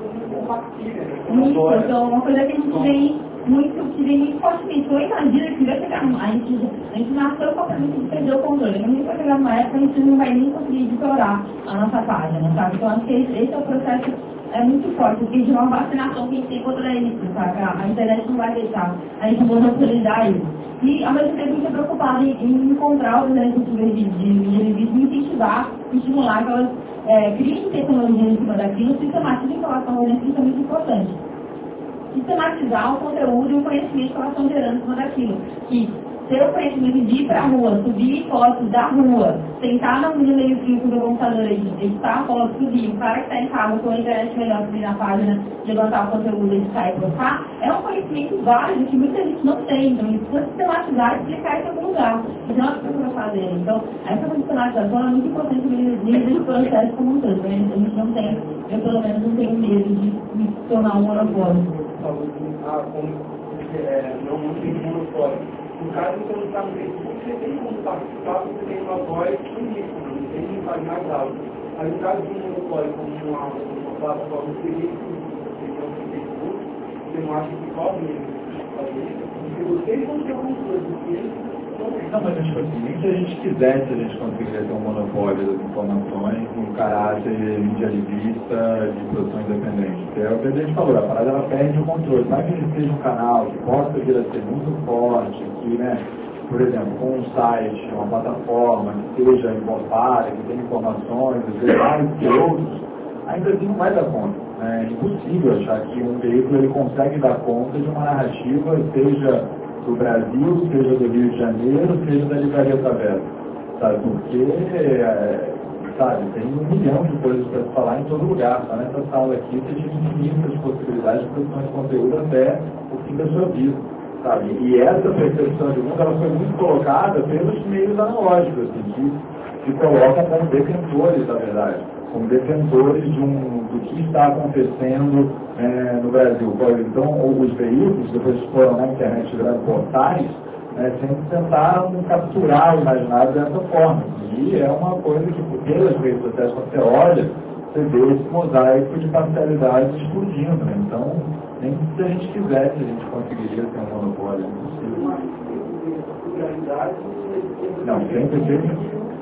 Isso, então, uma coisa que a gente vem muito, que vem muito fortemente. Então, imagina que vai chegar numa... A gente, a gente nasceu com a gente perdeu o controle. A gente vai chegar numa época, a gente não vai nem conseguir editorar a nossa página, sabe? Então, acho que esse, esse é o processo, é muito forte, porque de uma vacinação que a gente tem contra isso, sabe? A internet não vai deixar a gente monopolizar isso. E, ao mesmo tempo, a gente é preocupado em, em encontrar os iniciativas de mídia, incentivar, estimular que elas é, criem tecnologia em cima daquilo, sistematizem informação, isso é muito importante. Sistematizar o conteúdo e o conhecimento que elas estão gerando em cima daquilo. Que ter o conhecimento de ir para a rua, subir fotos da rua, sentar no meio fio com o computador e editar a foto, subir, o cara que está em casa com a internet melhor subir na página, levantar o conteúdo, editar e postar, é um conhecimento válido que muita gente não tem. Então, a gente precisa sistematizar e explicar isso em algum lugar. Então, as pessoas fazem. Então, essa sistematização é muito importante nesse processo como um todo. A gente não tem, eu pelo menos não tenho medo de me tornar um monopólio. Ah, como é, não, não tem monopólio. No caso, quando está no Facebook, você tem como participar, você tem uma voz única, não tem que fazer mais alto. Mas no caso de um monopólio, como uma, uma plataforma de Facebook, você não acha que pode fazer isso? Porque vocês vão ter o controle do que eles não, mas tipo assim, nem se a gente quisesse, a gente conseguiria ter um monopólio das informações com um caráter medialivista de produção independente. Que é o que a gente falou, a parada ela perde o controle. Vai que ele seja um canal que possa vir a ser muito forte, que, né, por exemplo, com um site, uma plataforma que seja importada, que tenha informações, às vezes mais que outros, ainda assim não vai dar conta. É impossível achar que um veículo ele consegue dar conta de uma narrativa, seja do Brasil, seja do Rio de Janeiro, seja da Livraria Travessa, sabe? Porque, é, sabe, tem um milhão de coisas para se falar em todo lugar. Só nessa sala aqui você tinha infinitas possibilidades de produção de conteúdo até o fim da sua vida, sabe? E essa percepção de mundo, ela foi muito colocada pelos meios analógicos, assim, que se colocam como detentores, na verdade, como detentores de um, do que está acontecendo é, no Brasil. Então, os veículos, depois foram na internet viraram portais, né, sempre tentaram capturar o imaginário dessa forma. E é uma coisa que, pelas redes sociais, quando você olha, você vê esse mosaico de parcialidade explodindo. Né? Então, nem se a gente quisesse, a gente conseguiria ter um monopólio. Não, sem perceber.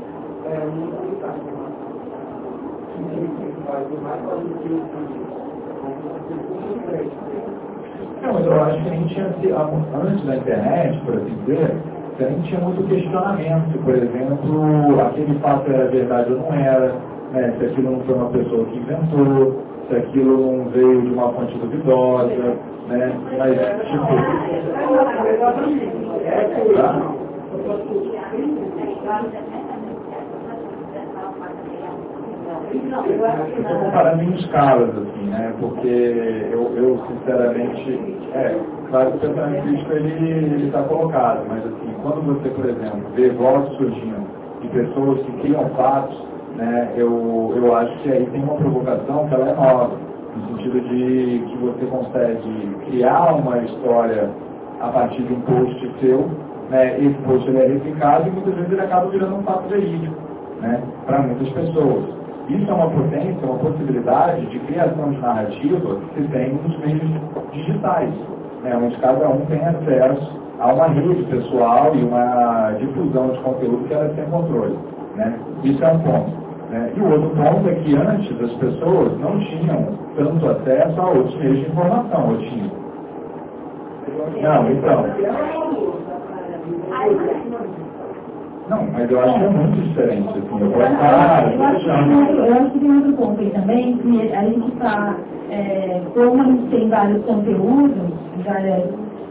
Não, mas eu acho que a gente tinha, antes da internet, por assim dizer, a gente tinha muito questionamento. Por exemplo, aquele fato era verdade ou não era, né? Se aquilo não foi uma pessoa que inventou, se aquilo não veio de uma fonte duvidosa, né? Mas, tipo... Tá? Eu estou comparando em escalas, assim, né? Porque eu, eu sinceramente, é, claro que o pensamento crítico ele está colocado, mas assim, quando você, por exemplo, vê vozes surgindo de pessoas que criam fatos, né, eu, eu acho que aí tem uma provocação que ela é nova, no sentido de que você consegue criar uma história a partir de um post seu, né, esse post ele é replicado e muitas vezes ele acaba virando um fato verídico, né, para muitas pessoas. Isso é uma potência, uma possibilidade de criação de narrativa que se tem nos meios digitais, né, onde cada um tem acesso a uma rede pessoal e uma difusão de conteúdo que ela tem controle. Né? Isso é um ponto. Né? E o outro ponto é que antes as pessoas não tinham tanto acesso a outros meios de informação, ou tinham. Não, então... Não, mas eu acho que é muito diferente. Assim, eu, posso falar, eu, acho que, eu acho que tem outro ponto aí também, que a gente está, é, como a gente tem vários conteúdos, várias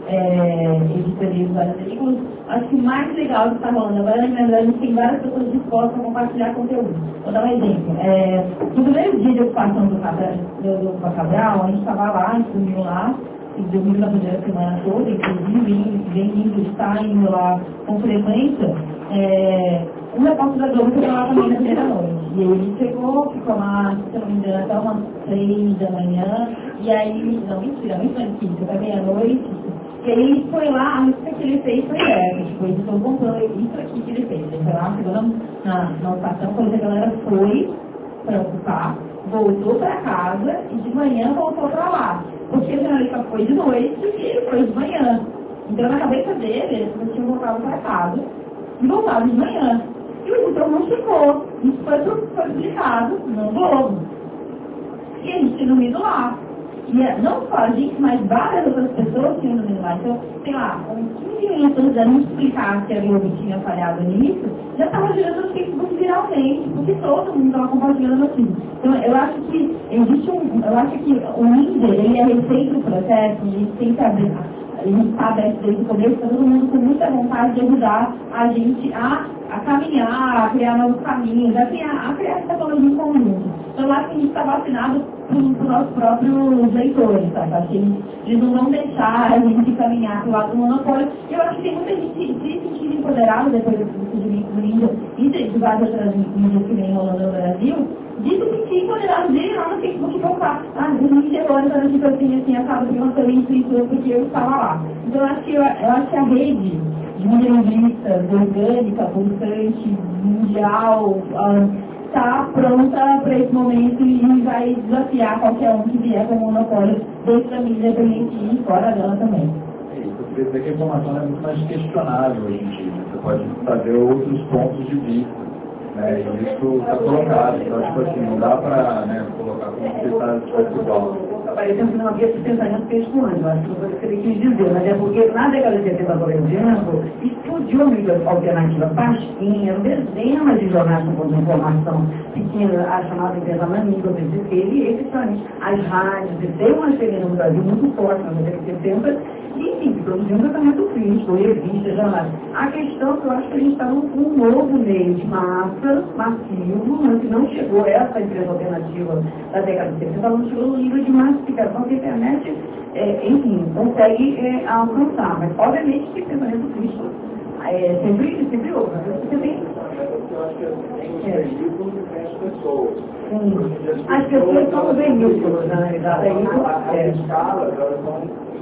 é, editorias, vários veículos, acho que o mais legal que está rolando agora, na verdade, a gente tem várias pessoas dispostas a compartilhar conteúdo. Vou dar um exemplo. É, no primeiro dia de ocupação do, do, do Cabral, a gente estava lá, a gente dormiu lá, e dormiu na primeira semana toda, inclusive, bem lindo, está indo lá com frequência. É, um repórter da Globo foi lá também na primeira noite. E ele chegou, ficou lá, se não me engano, até umas três da manhã. E aí, não, mentira, muito antigo, até meia-noite. E aí ele foi lá, a música que ele fez foi essa. Tipo, ele estou contando isso aqui que ele fez. Ele foi lá, chegou na, na estação, quando a galera foi para ocupar, voltou para casa e de manhã voltou para lá. Porque a jornalista foi de noite e ele foi de manhã. Então, na cabeça dele, eles tinham voltado para casa e voltado de manhã. E o editor não chegou. Isso foi publicado no Globo. E a gente tinha dormido lá. E não só a gente, mas várias outras pessoas tinham dormido lá. Então, sei lá, uns quinze minutos antes da gente explicar que a Globo tinha falhado nisso, já estava girando no Facebook viralmente, porque todo mundo estava compartilhando a notícia. Então, eu acho que existe um. Eu acho que o líder, ele é receita do processo, a gente tem que abrir. A gente está aberto desde o começo, todo mundo com muita vontade de ajudar a gente a, a caminhar, a criar novos caminhos, a criar, a criar essa tecnologia em conjunto. Então, eu acho que a gente está vacinado para os nossos próprios leitores, sabe? Acho que eles, eles não vão deixar a gente caminhar para o lado do monopólio. E eu acho que tem muita gente se sentindo empoderada depois do surgimento do Ninja e de várias outras mídias que vem rolando no Brasil, de se sentir empoderado de ir lá no Facebook e colocar, ah, o Ninja agora está tipo assim, assim, acaba de lançar isso e tudo, porque eu estava lá. Então, eu acho que, eu, eu acho que a rede de mídia linguística, orgânica, pulsante, mundial, está pronta para esse momento e vai desafiar qualquer um que vier com o monopólio dentro da mídia independente e fora dela também. É isso, eu queria dizer que a informação é muito mais questionável hoje em dia. Você pode fazer outros pontos de vista. Né, e isso está colocado. Então, tipo assim, não dá para, né, colocar como se está igual. Aparecendo que não havia esse pensamento textuante, eu acho que foi o que ele quis dizer, mas é porque na década de setenta, por exemplo, explodiu a mídia alternativa pasquinha, eram dezenas de jornais com informação pequena, a chamada empresa Manica, o P C C, e efetivamente as rádios, e tem uma experiência no Brasil muito forte na década de setenta, e enfim, produziu um tratamento crítico, revistas, jornais. A questão que eu acho que a gente está num um novo meio de massa, massivo, mas que não chegou essa empresa alternativa da década de setenta, não chegou no nível de massificação que a internet, é, enfim, consegue é, alcançar. Mas, obviamente, que pensamento crítico é, sempre, sempre houve. Você tem... Eu acho que tem os veículos e tem as pessoas. Sim. As pessoas são os veículos, na realidade. As escalas, elas são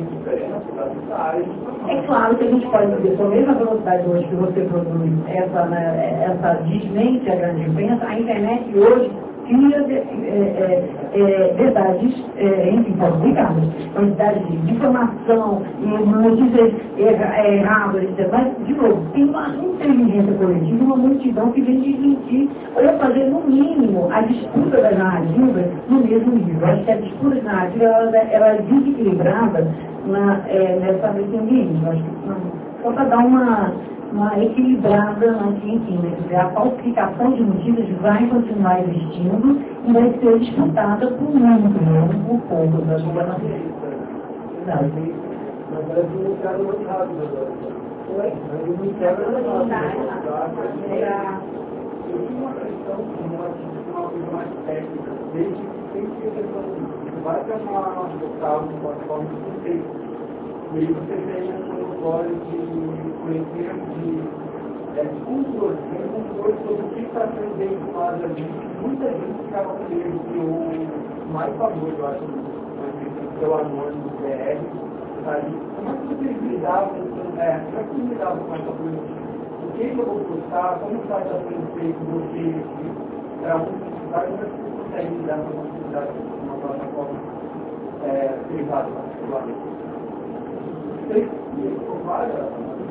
É claro que a gente pode dizer, com a mesma velocidade hoje que você produz essa, né, essa desmente a grande imprensa, a internet hoje cria de, é, é, é, verdades, é, enfim, publicadas, quantidade de informação e notícias erradas, etcétera. Mas, de novo, tem uma inteligência coletiva, uma multidão que vem desmentir ou fazer, no mínimo, a disputa das narrativas no mesmo nível. Acho que a disputa das narrativas ela, ela é desequilibrada na, é, nessa, nesse ambiente. Acho que não, só para dar uma, uma equilibrada aqui, enfim, né? Quer dizer, a falsificação de notícias vai continuar existindo e vai ser disputada por muito, não por poucos. Acho que não é isso. Mas parece que não quero muito rápido agora. Mas eu não quero muito rápido. Eu tinha uma questão, uma coisa mais técnica, desde que tem que ter questão de vai ter uma local, uma plataforma de conceito. E aí você tem um monopólio de conhecimento de é, controle, tem controle sobre o que está sendo veiculado ali. Muita gente ficava com medo que o mais famoso, eu acho, que é o anônimo do B R, tá ali. Como é que vocês lidavam com é, como é que vocês lidavam com essa coisa? O que eu vou postar, como está sendo feito você para uma publicidade, como é que você consegue lidar com a publicidade de uma plataforma é, privada particular? Vocês comparam?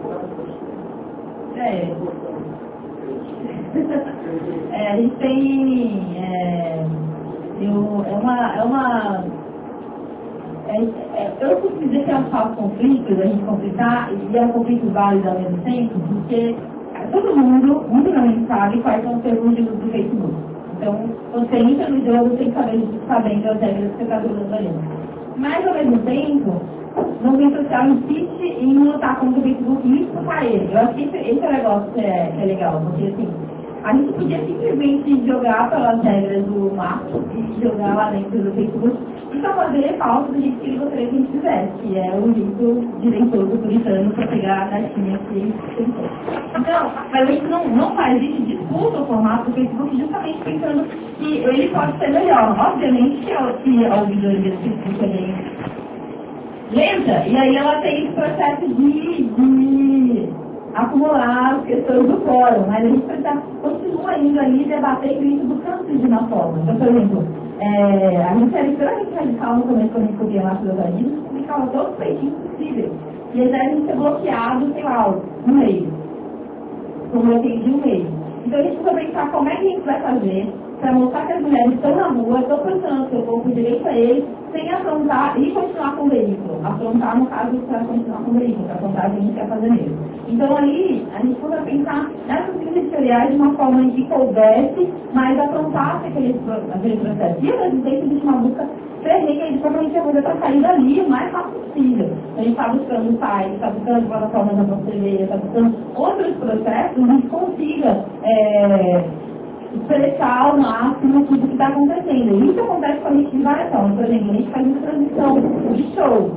É. É, a gente tem. É, eu, é uma. É uma é, é, eu costumo dizer que é um falso conflito, a gente conflitar, e é um conflito válido ao mesmo tempo, porque todo mundo, minimamente, sabe quais são os termos de uso do Facebook. Então, você entra no jogo sem saber, sabendo as regras que você está jogando ali. Mas, ao mesmo tempo, o movimento social insiste em lutar contra o Facebook e expulsar ele. Eu acho que esse, esse é o negócio que é, que é legal, porque assim, a gente podia simplesmente jogar pelas regras do marketing e jogar lá dentro do Facebook e só fazer falta do jeito que ele gostaria que a gente fizesse, que é o jeito direitoso puritano para pegar a gatinha que ele tentou. Então, mas a gente não, não faz isso, disputa o formato do Facebook justamente pensando que ele pode ser melhor. Obviamente que a, que a ouvidoria do Facebook é bem lenta, e aí ela tem esse processo de, de acumular as questões do fórum, mas a gente precisa, continua indo ali debater isso buscando de uma forma. Então, por exemplo, é, a gente era extremamente radical no começo, quando a gente cobria lá dos organismos, publicava todos os feitinhos possíveis. E aí a gente ser bloqueado, sei lá, um mês. Como eu entendi, um mês. Então a gente precisa pensar como é que a gente vai fazer para mostrar que as mulheres estão na rua, estão pressionando o seu corpo direito a eles, sem afrontar e continuar com o veículo. Afrontar, no caso, para continuar com o veículo, para afrontar a gente quer fazer mesmo. Então aí, a gente precisa pensar nessas linhas editoriais de uma forma em que coubesse, mas afrontasse aquele, aquele processo. E ao mesmo tempo existe uma busca ferrenha de como a gente vai fazer para sair dali o mais rápido possível. A gente está buscando sites, está buscando plataformas da T V, está buscando outros processos que a gente consiga é, expressar ao máximo tudo que está acontecendo. E isso acontece com a gente de várias formas. Por exemplo, a gente faz muita transmissão de show.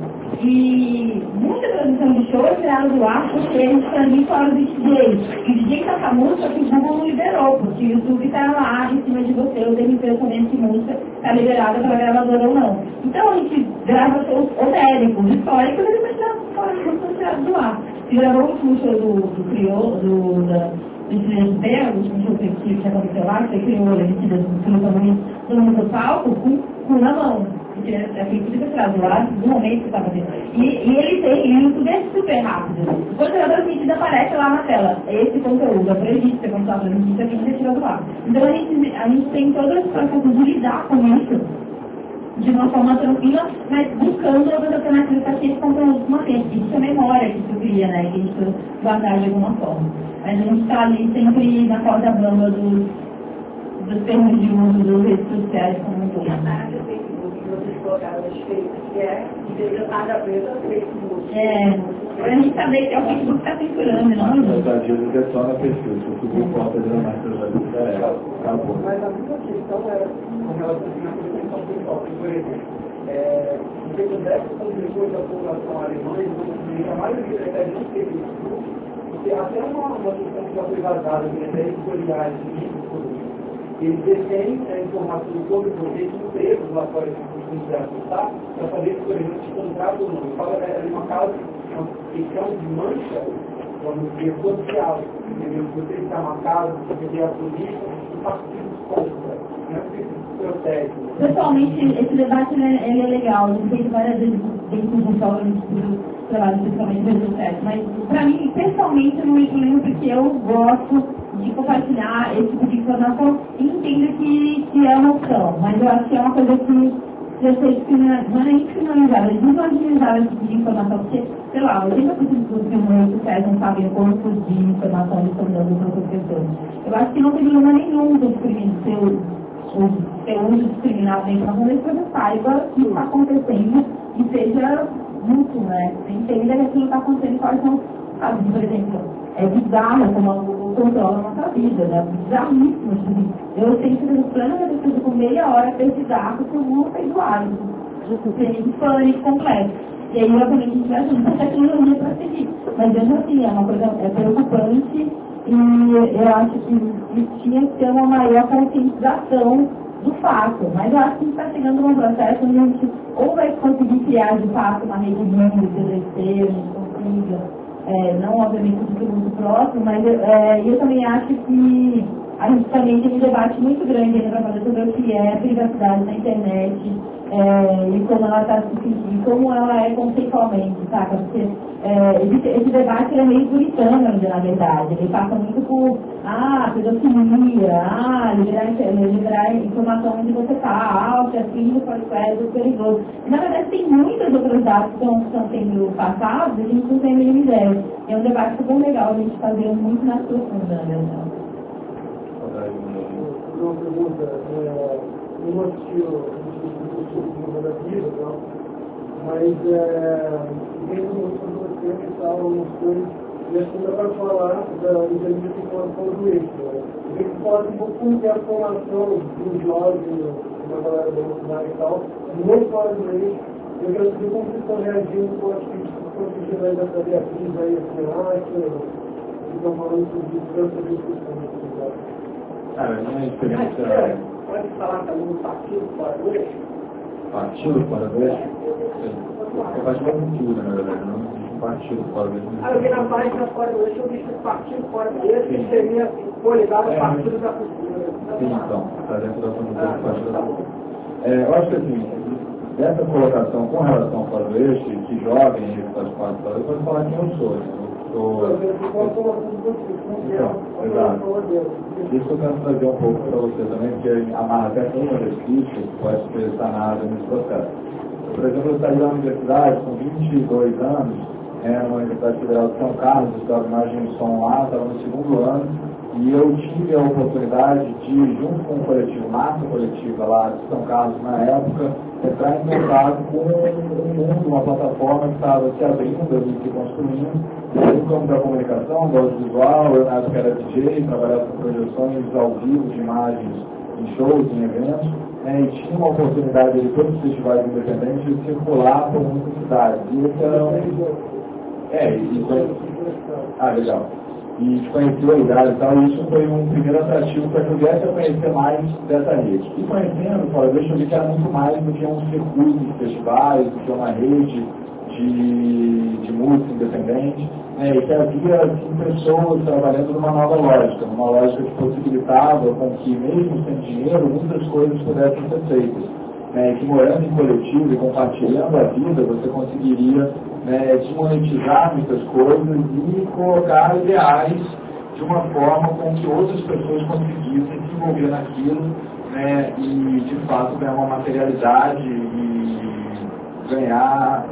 E muita transmissão de show é criada do ar porque a gente transmite para os D Js. E o D J toca música que o Google não liberou, porque o YouTube está lá em cima de você, o D M P também de música está liberada para gravadora ou não. Então a gente grava shows homéricos, históricos, e depois são tirados do ar. Se gravou o último show do, do Criou, do, da, do Silêncio Terra, o último show que, que aconteceu lá, que você criou a Letícia do todo mundo do palco, com, com na mão. Porque é feito de tirado do ar, do momento que estava vendo. E, e ele tem, e o YouTube é super rápido. O conteúdo transmitido aparece lá na tela. Esse conteúdo é previsto, você quando está transmitido, é quem tirou do ar. Então a gente, a gente tem todo esse processo de lidar com isso de uma forma tranquila, mas buscando outras alternativas para que esse conteúdo se mantenha. Isso é memória que isso cria, né? Que isso guardar de alguma forma. Mas a gente está ali sempre na corda bamba dos, dos termos de uso das redes sociais como um todo. Vocês colocaram as fake, que é cada vez a Facebook. É, a gente saber que é o Facebook que está censurando, não é? Mas a Dilma é só na pesquisa, se o Facebook volta de mais já era, acabou. Mas a minha questão era com relação à questão pessoal, por exemplo, se eu pudesse contribuir da população alemã, a maioria da gente não teve Facebook, porque até uma, uma questão que já foi vazada, que até editoriais, eles detêm a informação sobre vocês presos lá fora do quiser acessar, para saber se, por exemplo, se contrato ou não. Eu falo, é uma causa, uma questão de mancha, vamos dizer, social. Entendeu? Se você está uma casa, se você tem a polícia, os partidos contra. Não é que se protege. Pessoalmente, esse debate né, ele é legal, a gente fez várias vezes dentro do fórum do trabalho, principalmente do processo, mas para mim, pessoalmente, eu não incluo porque eu gosto de compartilhar esse tipo de informação e entendo que, que é uma opção, mas eu acho que é uma coisa que deve ser discriminada, não é nem discriminada, é desmarginalizada esse tipo de informação, porque, sei lá, oitenta por cento dos filmes sociais não sabem quantos de informação eles estão dando para outras pessoas. Eu acho que não tem problema nenhum do discriminado, ter uso discriminado da informação, desde que você saiba o que está acontecendo e seja mútuo, né? Você entenda que aquilo está acontecendo, quais são os casos, por exemplo, é bizarro como o controla a nossa vida, né? Bizarríssimo. Assim. Eu tenho que fazer plano de defesa com meia hora pesquisar porque eu vou ser doado. Tem pânico completo. E aí, obviamente, a gente vai junto com a tecnologia para seguir. Mas mesmo assim, é uma coisa é preocupante e eu acho que tinha que ter uma maior conscientização do fato. Mas eu acho que a gente está chegando num processo onde a gente ou vai conseguir criar de fato uma rede de ônibus de terceiro, a gente consiga, é, não obviamente tudo muito próximo, mas é, eu também acho que a gente também tem um debate muito grande ainda para fazer sobre o que é privacidade na internet é, e como ela está se sentindo, como ela é conceitualmente, saca? Porque é, esse, esse debate é meio puritano, na verdade. Ele passa muito por, ah, pedofilia, ah, liberar, liberar informação onde você está, ah, se assim, pode ser perigoso. Na verdade, tem muitas outras dados que estão, estão sendo passados e a gente não tem a mínima ideia. É um debate super legal a gente fazer muito mais profundo, na verdade. Uma pergunta, é, eu não assisti o da vida, não, mas é, dentro do você e tal, algumas coisas, e acho que ainda vai falar da inteligência de informação do eixo. Eu queria que falasse um pouco como que é a formação dos jovens, da galera da universidade e tal, não fora do eixo. Eu quero saber como vocês estão reagindo com as críticas que da Beatriz aí, assim, acha, que estão falando sobre tanta discussão. Cara, a minha experiência... Pode falar também do partido fora do eixo? Partido fora do eixo? É partido da cultura, na verdade, não existe um partido fora do eixo. Ah, eu vi na página fora do eixo, eu vi que o partido fora do eixo que seria coligado ao partido da cultura. Sim, então, está dentro da cultura do partido da cultura. É, eu acho que assim, dessa colocação com relação ao fora do eixo, que jovem faz parte fora do eixo, eu vou falar quem eu sou, né? Então, exato. Isso eu quero trazer um pouco para você também, porque amarra até com uma das críticas que pode ser sanada nesse processo. Por exemplo, eu saí da universidade com vinte e dois anos, é, na Universidade Federal de São Carlos, eu estava imagem de som lá, estava no segundo ano, e eu tive a oportunidade de, junto com o coletivo, massa coletiva lá de São Carlos na época, entrar em contato com um mundo, uma plataforma que estava se abrindo ali, se construindo, no campo da comunicação, do audiovisual. Eu na época era D J, trabalhava com projeções ao vivo de imagens em shows, em eventos, né, e tinha uma oportunidade de todos os festivais independentes de circular por muitas cidades. E esse era um... É, e foi... Ah, legal. E de conhecer a idade e tal, e isso foi um primeiro atrativo para que eu viesse a conhecer mais dessa rede. E conhecendo, fora, deixa eu ver que era muito mais do que um circuito de festivais, do que uma rede de, de música independente, né, e que havia assim, pessoas trabalhando numa nova lógica, numa lógica que possibilitava com que, mesmo sem dinheiro, muitas coisas pudessem ser feitas. Né, que morando em coletivo e compartilhando a vida, você conseguiria né, desmonetizar muitas coisas e colocar ideais de uma forma com que outras pessoas conseguissem se envolver naquilo, né, e de fato ganhar uma materialidade e ganhar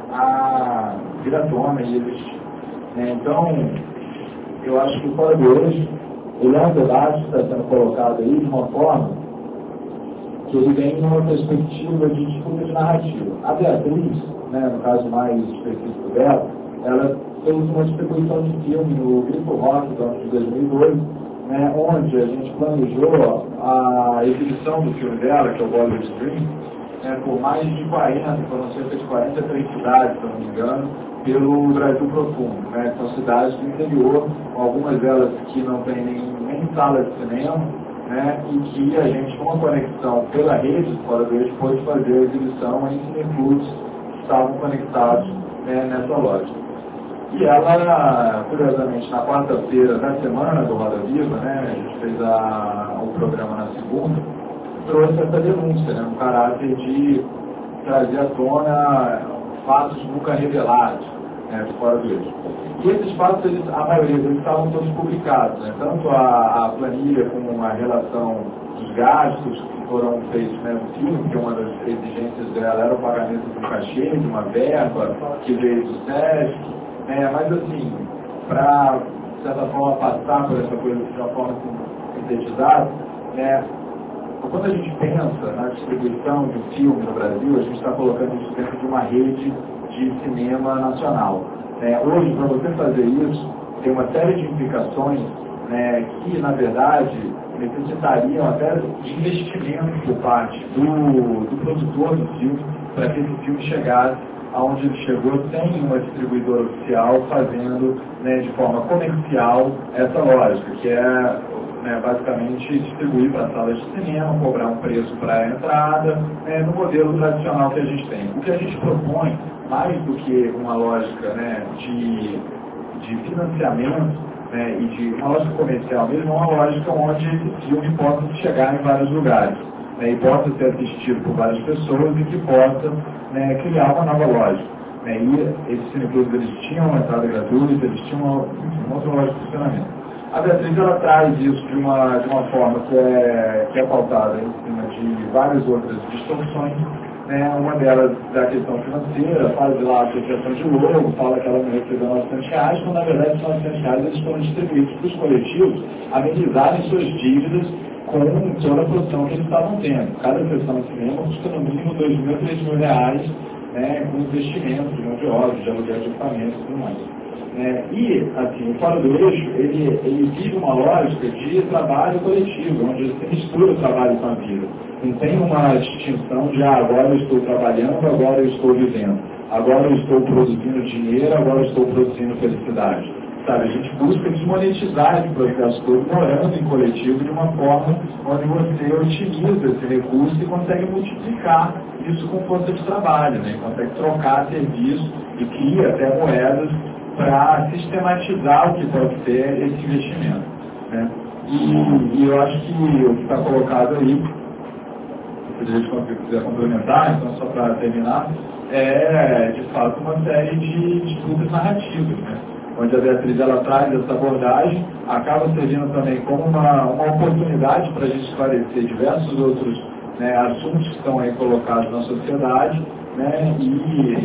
a vir à tona e existir. Né, então, eu acho que o Fora do Eixo, ele é um debate que está sendo colocado aí de uma forma que ele vem numa perspectiva de disputa de narrativa. A Beatriz, né, no caso mais específico dela, ela fez uma distribuição de filme no Grifo Rock do ano de dois mil e dois, né, onde a gente planejou a exibição do filme dela, que é o Bollywood Stream, né, por mais de quarenta, foram cerca de quarenta e três cidades, se não me engano, pelo Brasil profundo, né, que são cidades do interior, algumas delas que não têm nem, nem sala de cinema, né, e que a gente, com a conexão pela rede do Fora do Eixo, pôde fazer a exibição em cineclubes que estavam conectados, né, nessa loja. E ela, curiosamente, na quarta-feira da semana do Roda Viva, né, a gente fez a, o programa na segunda, trouxe essa denúncia, né, no caráter de trazer à tona fatos nunca revelados, né, do Fora do Eixo. E esses fatos, eles, a maioria deles estavam todos publicados, né, tanto a, a planilha como a relação dos gastos que foram feitos, né, no filme, porque uma das exigências dela era o pagamento de um cachê, de uma verba que veio do SESC, né, mas assim, para, de certa forma, passar por essa coisa de uma forma sintetizada, né, quando a gente pensa na distribuição de filme no Brasil, a gente está colocando isso dentro de uma rede de cinema nacional. É, hoje, para você fazer isso, tem uma série de implicações, né, que, na verdade, necessitariam até de investimento por parte do, do produtor do filme, para que esse filme chegasse aonde ele chegou sem uma distribuidora oficial fazendo, né, de forma comercial essa lógica, que é, né, basicamente distribuir para salas de cinema, cobrar um preço para a entrada, né, no modelo tradicional que a gente tem. O que a gente propõe, mais do que uma lógica, né, de, de financiamento, né, e de uma lógica comercial mesmo, é uma lógica onde esse filme possa chegar em vários lugares, né, e possa ser assistido por várias pessoas e que possa, né, criar uma nova lógica. Né, e esses cineclubes, eles tinham uma entrada gratuita, eles tinham uma, uma outra lógica de funcionamento. A Beatriz, ela traz isso de uma, de uma forma que é, que é pautada em cima de várias outras distorções, né? Uma delas da questão financeira, faz lá a associação de logo, fala que ela não recebeu novecentos reais, quando na verdade esses novecentos reais eles foram distribuídos para os coletivos amenizarem suas dívidas com toda a produção que eles estavam tendo. Cada sessão de cinema custa no mínimo dois mil, três mil reais, né, com investimentos de mão de obra, de aluguel de equipamentos e tudo mais. É, e, assim, o Fora do Eixo, ele, ele vive uma lógica de trabalho coletivo, onde se mistura o trabalho com a vida. Não tem uma distinção de, ah, agora eu estou trabalhando, agora eu estou vivendo. Agora eu estou produzindo dinheiro, agora eu estou produzindo felicidade. Sabe, a gente busca desmonetizar esse processo todo, morando em coletivo de uma forma onde você otimiza esse recurso e consegue multiplicar isso com força de trabalho, né? Consegue trocar serviço e cria até moedas para sistematizar o que pode ser esse investimento, né? E, e eu acho que o que está colocado aí, se a gente quiser complementar, então só para terminar, é de fato uma série de disputas narrativas, né? Onde a Beatriz, ela traz essa abordagem, acaba servindo também como uma, uma oportunidade para a gente esclarecer diversos outros, né, assuntos que estão aí colocados na sociedade, né? E,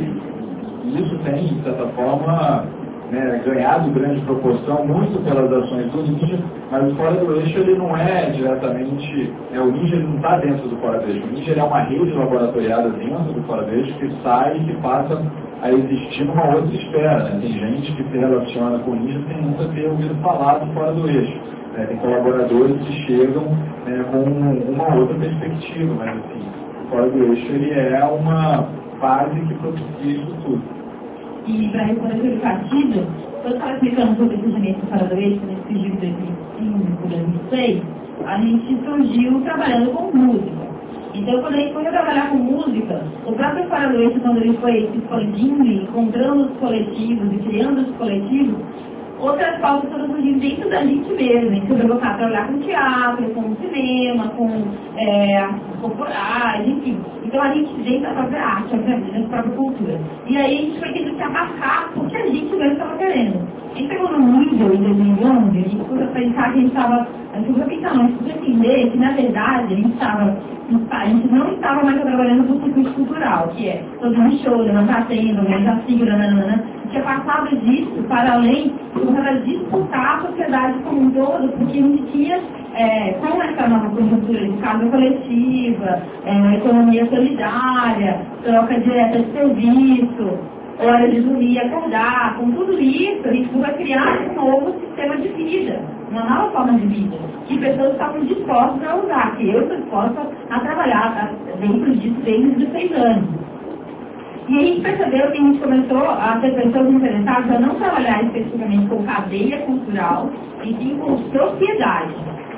e isso tem, de certa forma, né, ganhado grande proporção, muito pelas ações do Ninja, mas o Fora do Eixo, ele não é diretamente, né, o Ninja, ele não está dentro do Fora do Eixo, o Ninja, ele é uma rede laboratoriada dentro do Fora do Eixo que sai e que passa a existir numa outra esfera, né? Tem gente que se relaciona com o Ninja sem nunca ter ouvido falar do Fora do Eixo, né? Tem colaboradores que chegam, né, com uma outra perspectiva, mas assim, o Fora do Eixo, ele é uma base que propicia isso tudo. E para responder pelo partido, quando eu estava explicando sobre o surgimento do Fora do Eixo, nesse período de dois mil e cinco, dois mil e seis, a gente surgiu trabalhando com música. Então, quando a gente foi trabalhar com música, o próprio Fora do Eixo, quando ele foi se expandindo, encontrando os coletivos e criando os coletivos, outras pautas foram surgindo dentro da gente mesmo. A gente foi voltar a trabalhar com teatro, com cinema, com é, artes corporais, enfim. Então, a gente dentro da própria arte, da própria cultura. E aí, a gente foi tendo que abarcar o que a gente mesmo estava querendo. A gente pegou no nível em dois mil e onze, a gente foi pensar que a gente estava... A gente foi pensar, mas precisa entender que, na verdade, a gente estava... A gente não estava mais trabalhando no circuito cultural, que é todo um show, não está tendo, não está assim, nananana. A gente tinha passado disso para além, para disputar a sociedade como um todo, porque a gente tinha, é, com essa nova conjuntura de casa coletiva, é, economia solidária, troca direta de serviço, hora de dormir, acordar, com tudo isso, a gente vai criar um novo sistema de vida, uma nova forma de vida, que pessoas estavam dispostas a usar, que eu estou disposta a trabalhar dentro disso desde os dezesseis anos. E a gente percebeu que a gente começou a ter pessoas interessadas a não trabalhar especificamente com cadeia cultural, e sim com sociedade.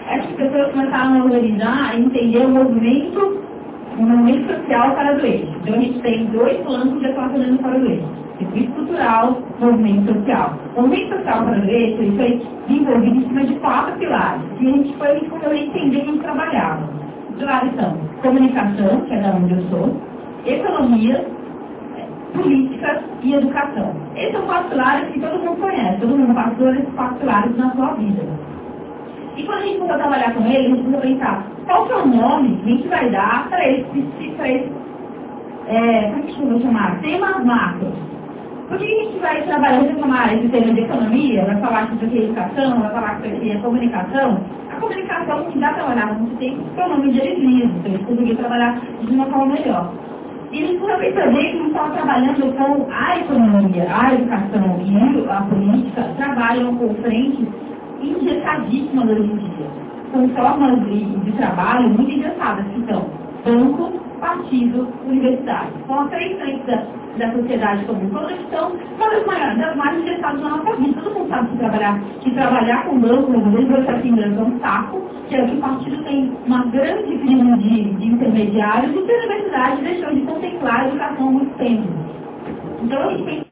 as pessoas começaram a valorizar e entender o movimento, o movimento social para do eixo. Então, a gente tem dois planos de atuação para do eixo. Circuito estrutural, movimento social. O movimento social para o eixo, ele foi desenvolvido em cima de quatro pilares. E a gente foi a entender como trabalhava. Os pilares são comunicação, que é da onde eu sou, economia, política e educação. Esses são quatro pilares que todo mundo conhece, todo mundo passou esses quatro pilares na sua vida. E quando a gente começou a trabalhar com ele, a gente começou a pensar qual que é o nome que a gente vai dar para esse, para esse é, como que eu vou chamar? Temas macros. Por que a gente vai trabalhar, vai chamar esse tema de economia, vai falar que isso aqui é educação, vai falar que isso aqui é comunicação? A comunicação que dá para trabalhar muito tempo, porque é o nome deles livre, então eles conseguiram trabalhar de uma forma melhor. E eles foram perceber que eles estavam trabalhando com a economia, a educação e a política, trabalham com frentes engessadíssimas hoje em dia, com formas de, de trabalho muito engessadas, que são banco, partido, universidade. São as três frentes da, da sociedade como um todo, que são uma das maiores, das mais engessadas na nossa vida. Todo mundo sabe que trabalhar, que trabalhar com banco, no governo burocracia é um saco, que é que o partido tem uma grande crise de, de intermediários e que a universidade deixou de contemplar a educação há muito tempo. Então, a gente tem